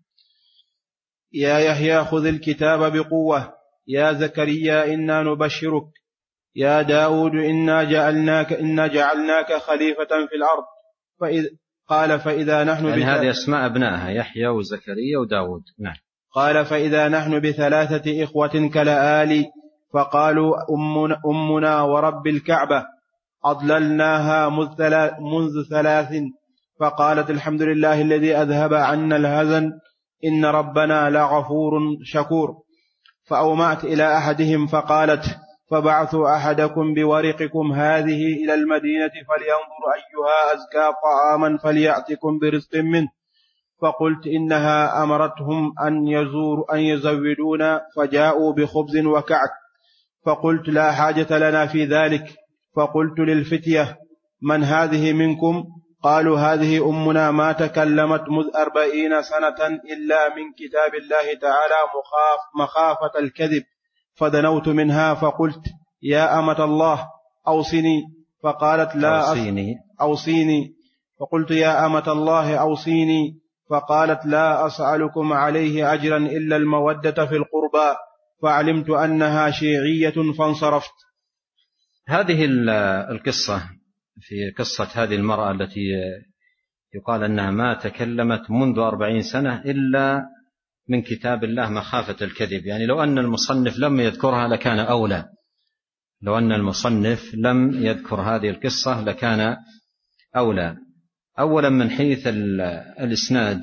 S1: يا يحيى خذ الكتاب بقوة، يا زكريا إنا نبشرك، يا داود إنا جعلناك, إنا جعلناك خليفة في الأرض. فإذ قال فإذا نحن
S2: يعني هذه أسماء أبنائها يحيى وزكريا وداود. نعم.
S1: قال فإذا نحن بثلاثة إخوة كالآلي، فقالوا أمنا, أمنا ورب الكعبة أضللناها منذ ثلاث. فقالت الحمد لله الذي أذهب عنا الهزن إن ربنا لغفور شكور. فأومأت إلى أحدهم فقالت فبعثوا أحدكم بورقكم هذه إلى المدينة فلينظر أيها أزكى طعاما فليأتكم برزق منه. فقلت إنها أمرتهم أن يزور أن يزودونا، فجاءوا بخبز وكعك. فقلت لا حاجة لنا في ذلك. فقلت للفتية من هذه منكم؟ قالوا هذه أمنا ما تكلمت مذ أربعين سنة إلا من كتاب الله تعالى مخاف مخافة الكذب. فدنوت منها فقلت يا أمة الله أوصني. فقالت لا
S2: أوصيني.
S1: أوصيني. فقلت يا أمة الله أوصيني. فقالت لا أسألكم عليه أجرا إلا المودة في القربى. فعلمت أنها شيعية فانصرفت.
S2: هذه القصة في قصة هذه المرأة التي يقال أنها ما تكلمت منذ أربعين سنة إلا من كتاب الله مخافة الكذب، يعني لو أن المصنف لم يذكرها لكان أولى. لو أن المصنف لم يذكر هذه القصة لكان أولى. أولا من حيث الإسناد،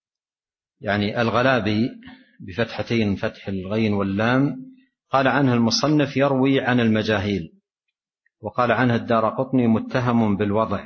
S2: يعني الغلابي بفتحتين فتح الغين واللام قال عنه المصنف يروي عن المجاهيل، وقال عنه الدارقطني متهم بالوضع.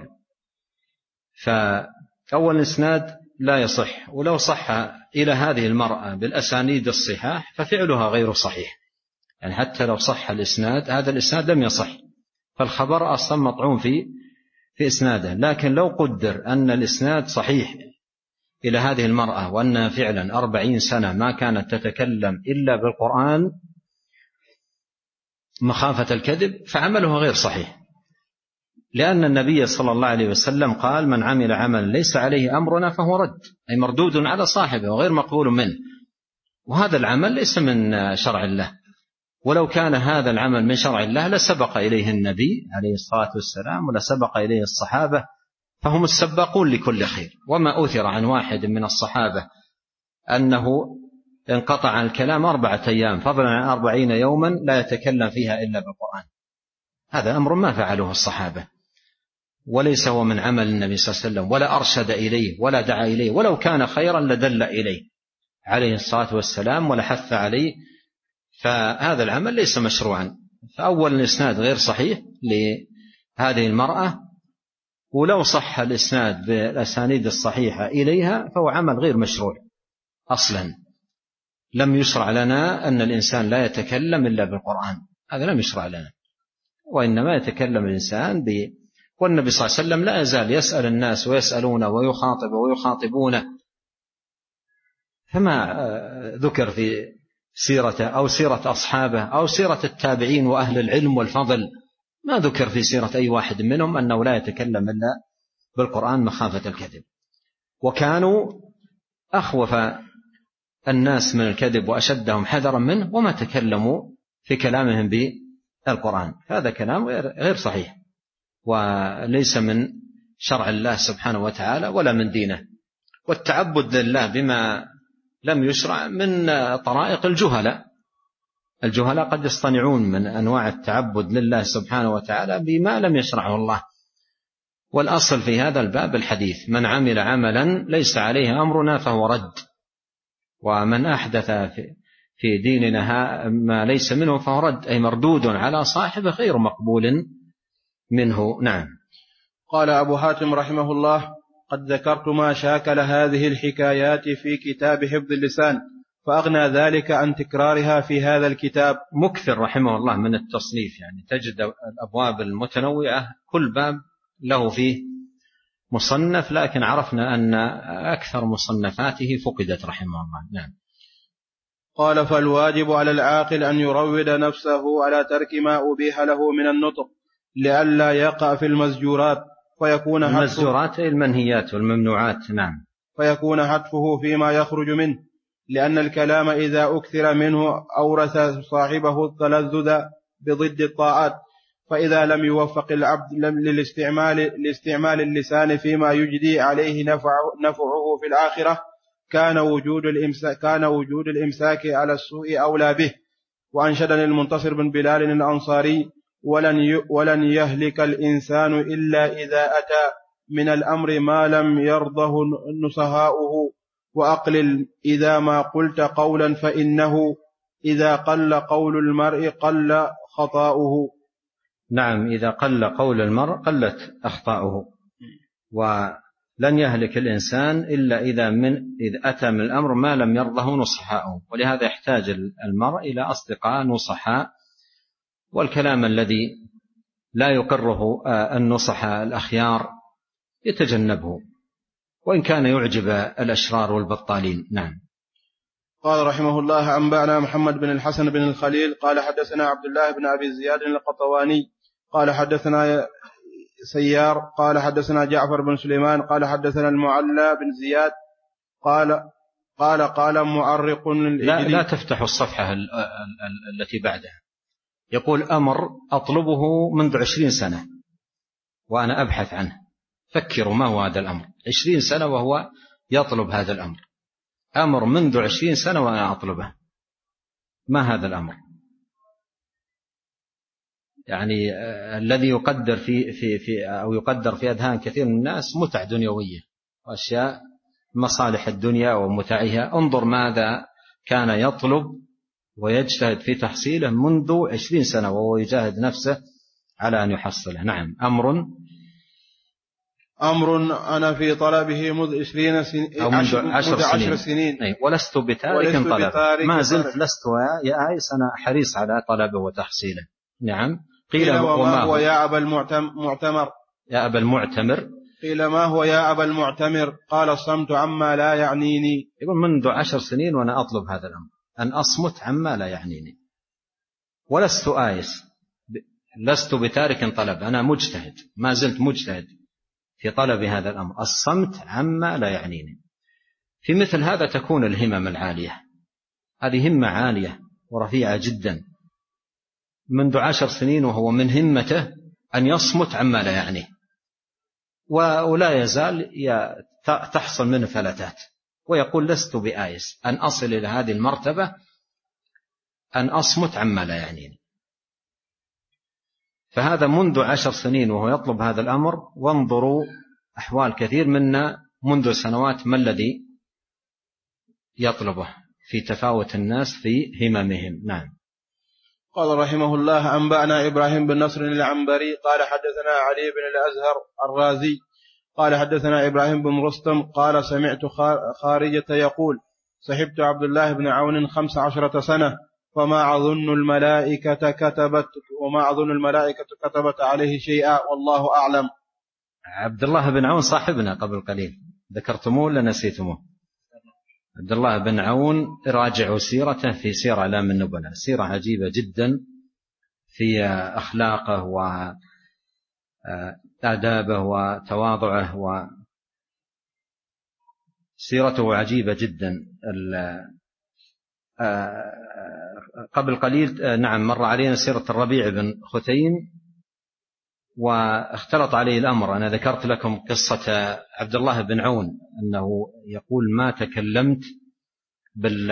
S2: فأول الإسناد لا يصح، ولو صح إلى هذه المرأة بالأسانيد الصحاح ففعلها غير صحيح، يعني حتى لو صح الإسناد هذا الإسناد لم يصح، فالخبر أصلا مطعون في في إسناده. لكن لو قدر أن الإسناد صحيح إلى هذه المرأة وأنها فعلا أربعين سنة ما كانت تتكلم إلا بالقرآن مخافة الكذب، فعمله غير صحيح، لأن النبي صلى الله عليه وسلم قال من عمل عملا ليس عليه أمرنا فهو رد، أي مردود على صاحبه وغير مقبول منه، وهذا العمل ليس من شرع الله. ولو كان هذا العمل من شرع الله لسبق إليه النبي عليه الصلاة والسلام ولسبق إليه الصحابة، فهم السباقون لكل خير. وما أثر عن واحد من الصحابة أنه انقطع الكلام أربعة أيام فضلا عن أربعين يوما لا يتكلم فيها إلا بالقرآن، هذا أمر ما فعله الصحابة، وليس هو من عمل النبي صلى الله عليه وسلم، ولا أرشد إليه ولا دعا إليه، ولو كان خيرا لدل إليه عليه الصلاة والسلام ولحث عليه، فهذا العمل ليس مشروعا. فأول الإسناد غير صحيح لهذه المرأة، ولو صح الإسناد بالأسانيد الصحيحة إليها فهو عمل غير مشروع أصلا. لم يشرع لنا أن الإنسان لا يتكلم إلا بالقرآن، هذا لم يشرع لنا، وإنما يتكلم الإنسان ب... والنبي صلى الله عليه وسلم لا يزال يسأل الناس ويسألونه ويخاطب ويخاطبونه، فما ذكر في سيرته أو سيرة أصحابه أو سيرة التابعين وأهل العلم والفضل، ما ذكر في سيرة أي واحد منهم أنه لا يتكلم إلا بالقرآن مخافة الكذب. وكانوا أخوف الناس من الكذب وأشدهم حذرا منه، وما تكلموا في كلامهم القرآن. هذا كلام غير صحيح، وليس من شرع الله سبحانه وتعالى ولا من دينه. والتعبد لله بما لم يشرع من طرائق الجهلاء. الجهلاء قد يصطنعون من أنواع التعبد لله سبحانه وتعالى بما لم يشرعه الله. والأصل في هذا الباب الحديث: من عمل عملا ليس عليه أمرنا فهو رد، ومن أحدث في ديننا ما ليس منه فهو رد، أي مردود على صاحبه غير مقبول منه. نعم.
S1: قال أبو حاتم رحمه الله: قد ذكرت ما شاكل هذه الحكايات في كتاب حفظ اللسان، فأغنى ذلك عن تكرارها في هذا الكتاب.
S2: مكثر رحمه الله من التصنيف، يعني تجد الأبواب المتنوعة كل باب له فيه مصنف، لكن عرفنا أن أكثر مصنفاته فقدت رحمه الله. نعم.
S1: قال: فالواجب على العاقل أن يروض نفسه على ترك ما أبيح له من النطق لئلا يقع في المزجورات، فيكون
S2: المزجورات المنهيات والممنوعات. نعم.
S1: فيكون حتفه فيما يخرج منه، لأن الكلام إذا أكثر منه أورث صاحبه التلذذ بضد الطاعات، فإذا لم يوفق العبد للاستعمال لاستعمال اللسان فيما يجدي عليه نفعه في الآخرة كان وجود الإمساك كان وجود الإمساك على السوء أولى به. وأنشدني المنتصر بن بلال الأنصاري: ولن ولن يهلك الإنسان إلا إذا أتى من الأمر ما لم يرضه نصهاؤه، وأقلل إذا ما قلت قولا فإنه إذا قل قول المرء قل خطاؤه.
S2: نعم، إذا قل قول المرء قلت أخطاؤه. ولن يهلك الإنسان إلا إذا من إذا أتى من الأمر ما لم يرضه نصحاؤه، ولهذا يحتاج المرء إلى أصدقاء نصحاء، والكلام الذي لا يقره النصحاء الأخيار يتجنبه، وإن كان يعجب الأشرار والبطالين. نعم.
S1: قال رحمه الله: أنبأنا محمد بن الحسن بن الخليل قال حدثنا عبد الله بن أبي زياد القطواني قال حدثنا سيار قال حدثنا جعفر بن سليمان قال حدثنا المعلى بن زياد قال قال قال معرق
S2: لا, لا تفتح الصفحة التي بعدها. يقول: أمر أطلبه منذ عشرين سنة وأنا أبحث عنه. فكروا ما هو هذا الأمر، عشرين سنة وهو يطلب هذا الأمر. أمر منذ عشرين سنة وأنا أطلبه، ما هذا الأمر؟ يعني آه الذي يقدر في في في أو يقدر في أذهان كثير من الناس متع دنيوية وأشياء مصالح الدنيا ومتعها. انظر ماذا كان يطلب ويجتهد في تحصيله منذ عشرين سنة وهو يجاهد نفسه على أن يحصله. نعم. أمر
S1: أمر أنا في طلبه منذ عشرين سنين
S2: أو منذ عشر سنين, سنين. أي. ولست بتارك طلب، ما زلت لست يا آيس أنا حريص على طلبه وتحصيله. نعم.
S1: قيل, قيل وما هو يا أبا المعتمر
S2: يا أبا المعتمر
S1: قيل ما هو يا أبا المعتمر قال: الصمت عما لا يعنيني.
S2: يقول: منذ عشر سنين وأنا أطلب هذا الأمر، أن أصمت عما لا يعنيني، ولست آيس، لست بتارك طلب، أنا مجتهد، ما زلت مجتهد في طلب هذا الأمر، الصمت عما لا يعنيني. في مثل هذا تكون الهمم العالية، هذه همة عالية ورفيعة جدا. منذ عشر سنين وهو من همته أن يصمت عما لا يعنيه، ولا يزال تحصل منه فلتات، ويقول: لست بآيس أن أصل إلى هذه المرتبة أن أصمت عما لا يعنيني. فهذا منذ عشر سنين وهو يطلب هذا الأمر. وانظروا أحوال كثير منا منذ سنوات ما الذي يطلبه في تفاوت الناس في هممهم. نعم.
S1: قال رحمه الله: أنبأنا إبراهيم بن نصر العنبري قال حدثنا علي بن الأزهر الرازي قال حدثنا إبراهيم بن رستم قال: سمعت خارجة يقول: صحبت عبد الله بن عون خمس عشرة سنة وما أظن الملائكة كتبت وما أظن الملائكة كتبت عليه شيئا والله أعلم.
S2: عبد الله بن عون صاحبنا قبل قليل، ذكرتموه ولا نسيتموه؟ عبد الله بن عون راجعوا سيرته في سير أعلام النبلاء، سيرة عجيبة جدا في أخلاقه وآدابه وتواضعه، وسيرته عجيبة جدا. قبل قليل نعم مر علينا سيرة الربيع بن خثيم واختلط عليه الأمر. أنا ذكرت لكم قصة عبد الله بن عون أنه يقول ما تكلمت بال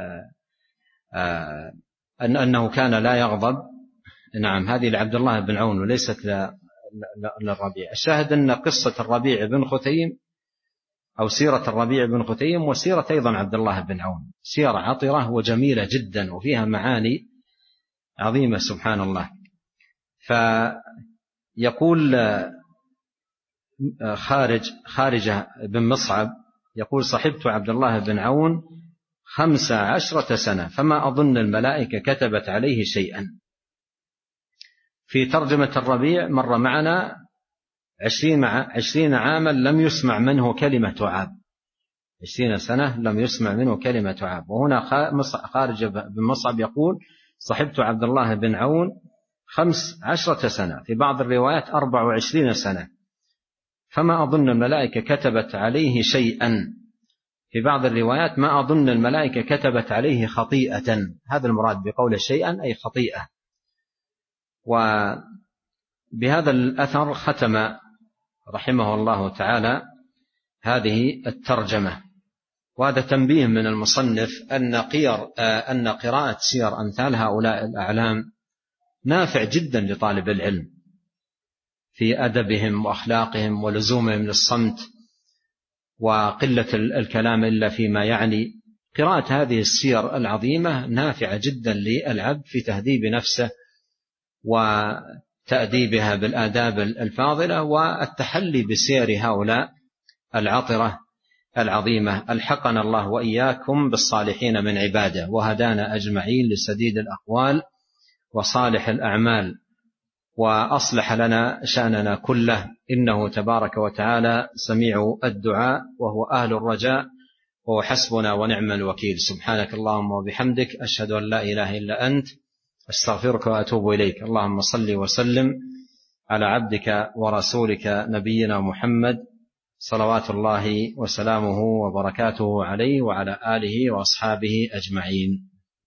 S2: أنه كان لا يغضب. نعم هذه لعبد الله بن عون وليست للربيع. الشاهد أن قصة الربيع بن خثيم أو سيرة الربيع بن خثيم وسيرة أيضا عبد الله بن عون سيرة عطرة وجميلة جدا وفيها معاني عظيمة سبحان الله. فيقول خارج خارجة بن مصعب يقول صحبت عبد الله بن عون خمس عشرة سنة فما أظن الملائكة كتبت عليه شيئا. في ترجمة الربيع مر معنا عشرين, عشرين عاما لم يسمع منه كلمة عاب. عشرين سنة لم يسمع منه كلمة عاب. وهنا خارج بن مصعب يقول صحبت عبد الله بن عون خمس عشرة سنة في بعض الروايات أربع وعشرين سنة فما أظن الملائكة كتبت عليه شيئا. في بعض الروايات ما أظن الملائكة كتبت عليه خطيئة. هذا المراد بقول شيئا أي خطيئة. وبهذا الأثر ختم رحمه الله تعالى هذه الترجمة. وهذا تنبيه من المصنف أن قير أن قراءة سير أمثال هؤلاء الأعلام نافع جدا لطالب العلم في أدبهم وأخلاقهم ولزومهم للصمت وقلة الكلام إلا فيما يعني. قراءة هذه السير العظيمة نافعة جدا للعبد في تهذيب نفسه وتأديبها بالآداب الفاضلة والتحلي بسير هؤلاء العطرة العظيمة. ألحقنا الله وإياكم بالصالحين من عباده وهدانا أجمعين لسديد الأقوال وصالح الأعمال وأصلح لنا شأننا كله إنه تبارك وتعالى سميع الدعاء وهو أهل الرجاء وهو حسبنا ونعم الوكيل. سبحانك اللهم وبحمدك أشهد أن لا إله إلا أنت أستغفرك وأتوب إليك. اللهم صل وسلم على عبدك ورسولك نبينا محمد صلوات الله وسلامه وبركاته عليه وعلى آله وأصحابه أجمعين.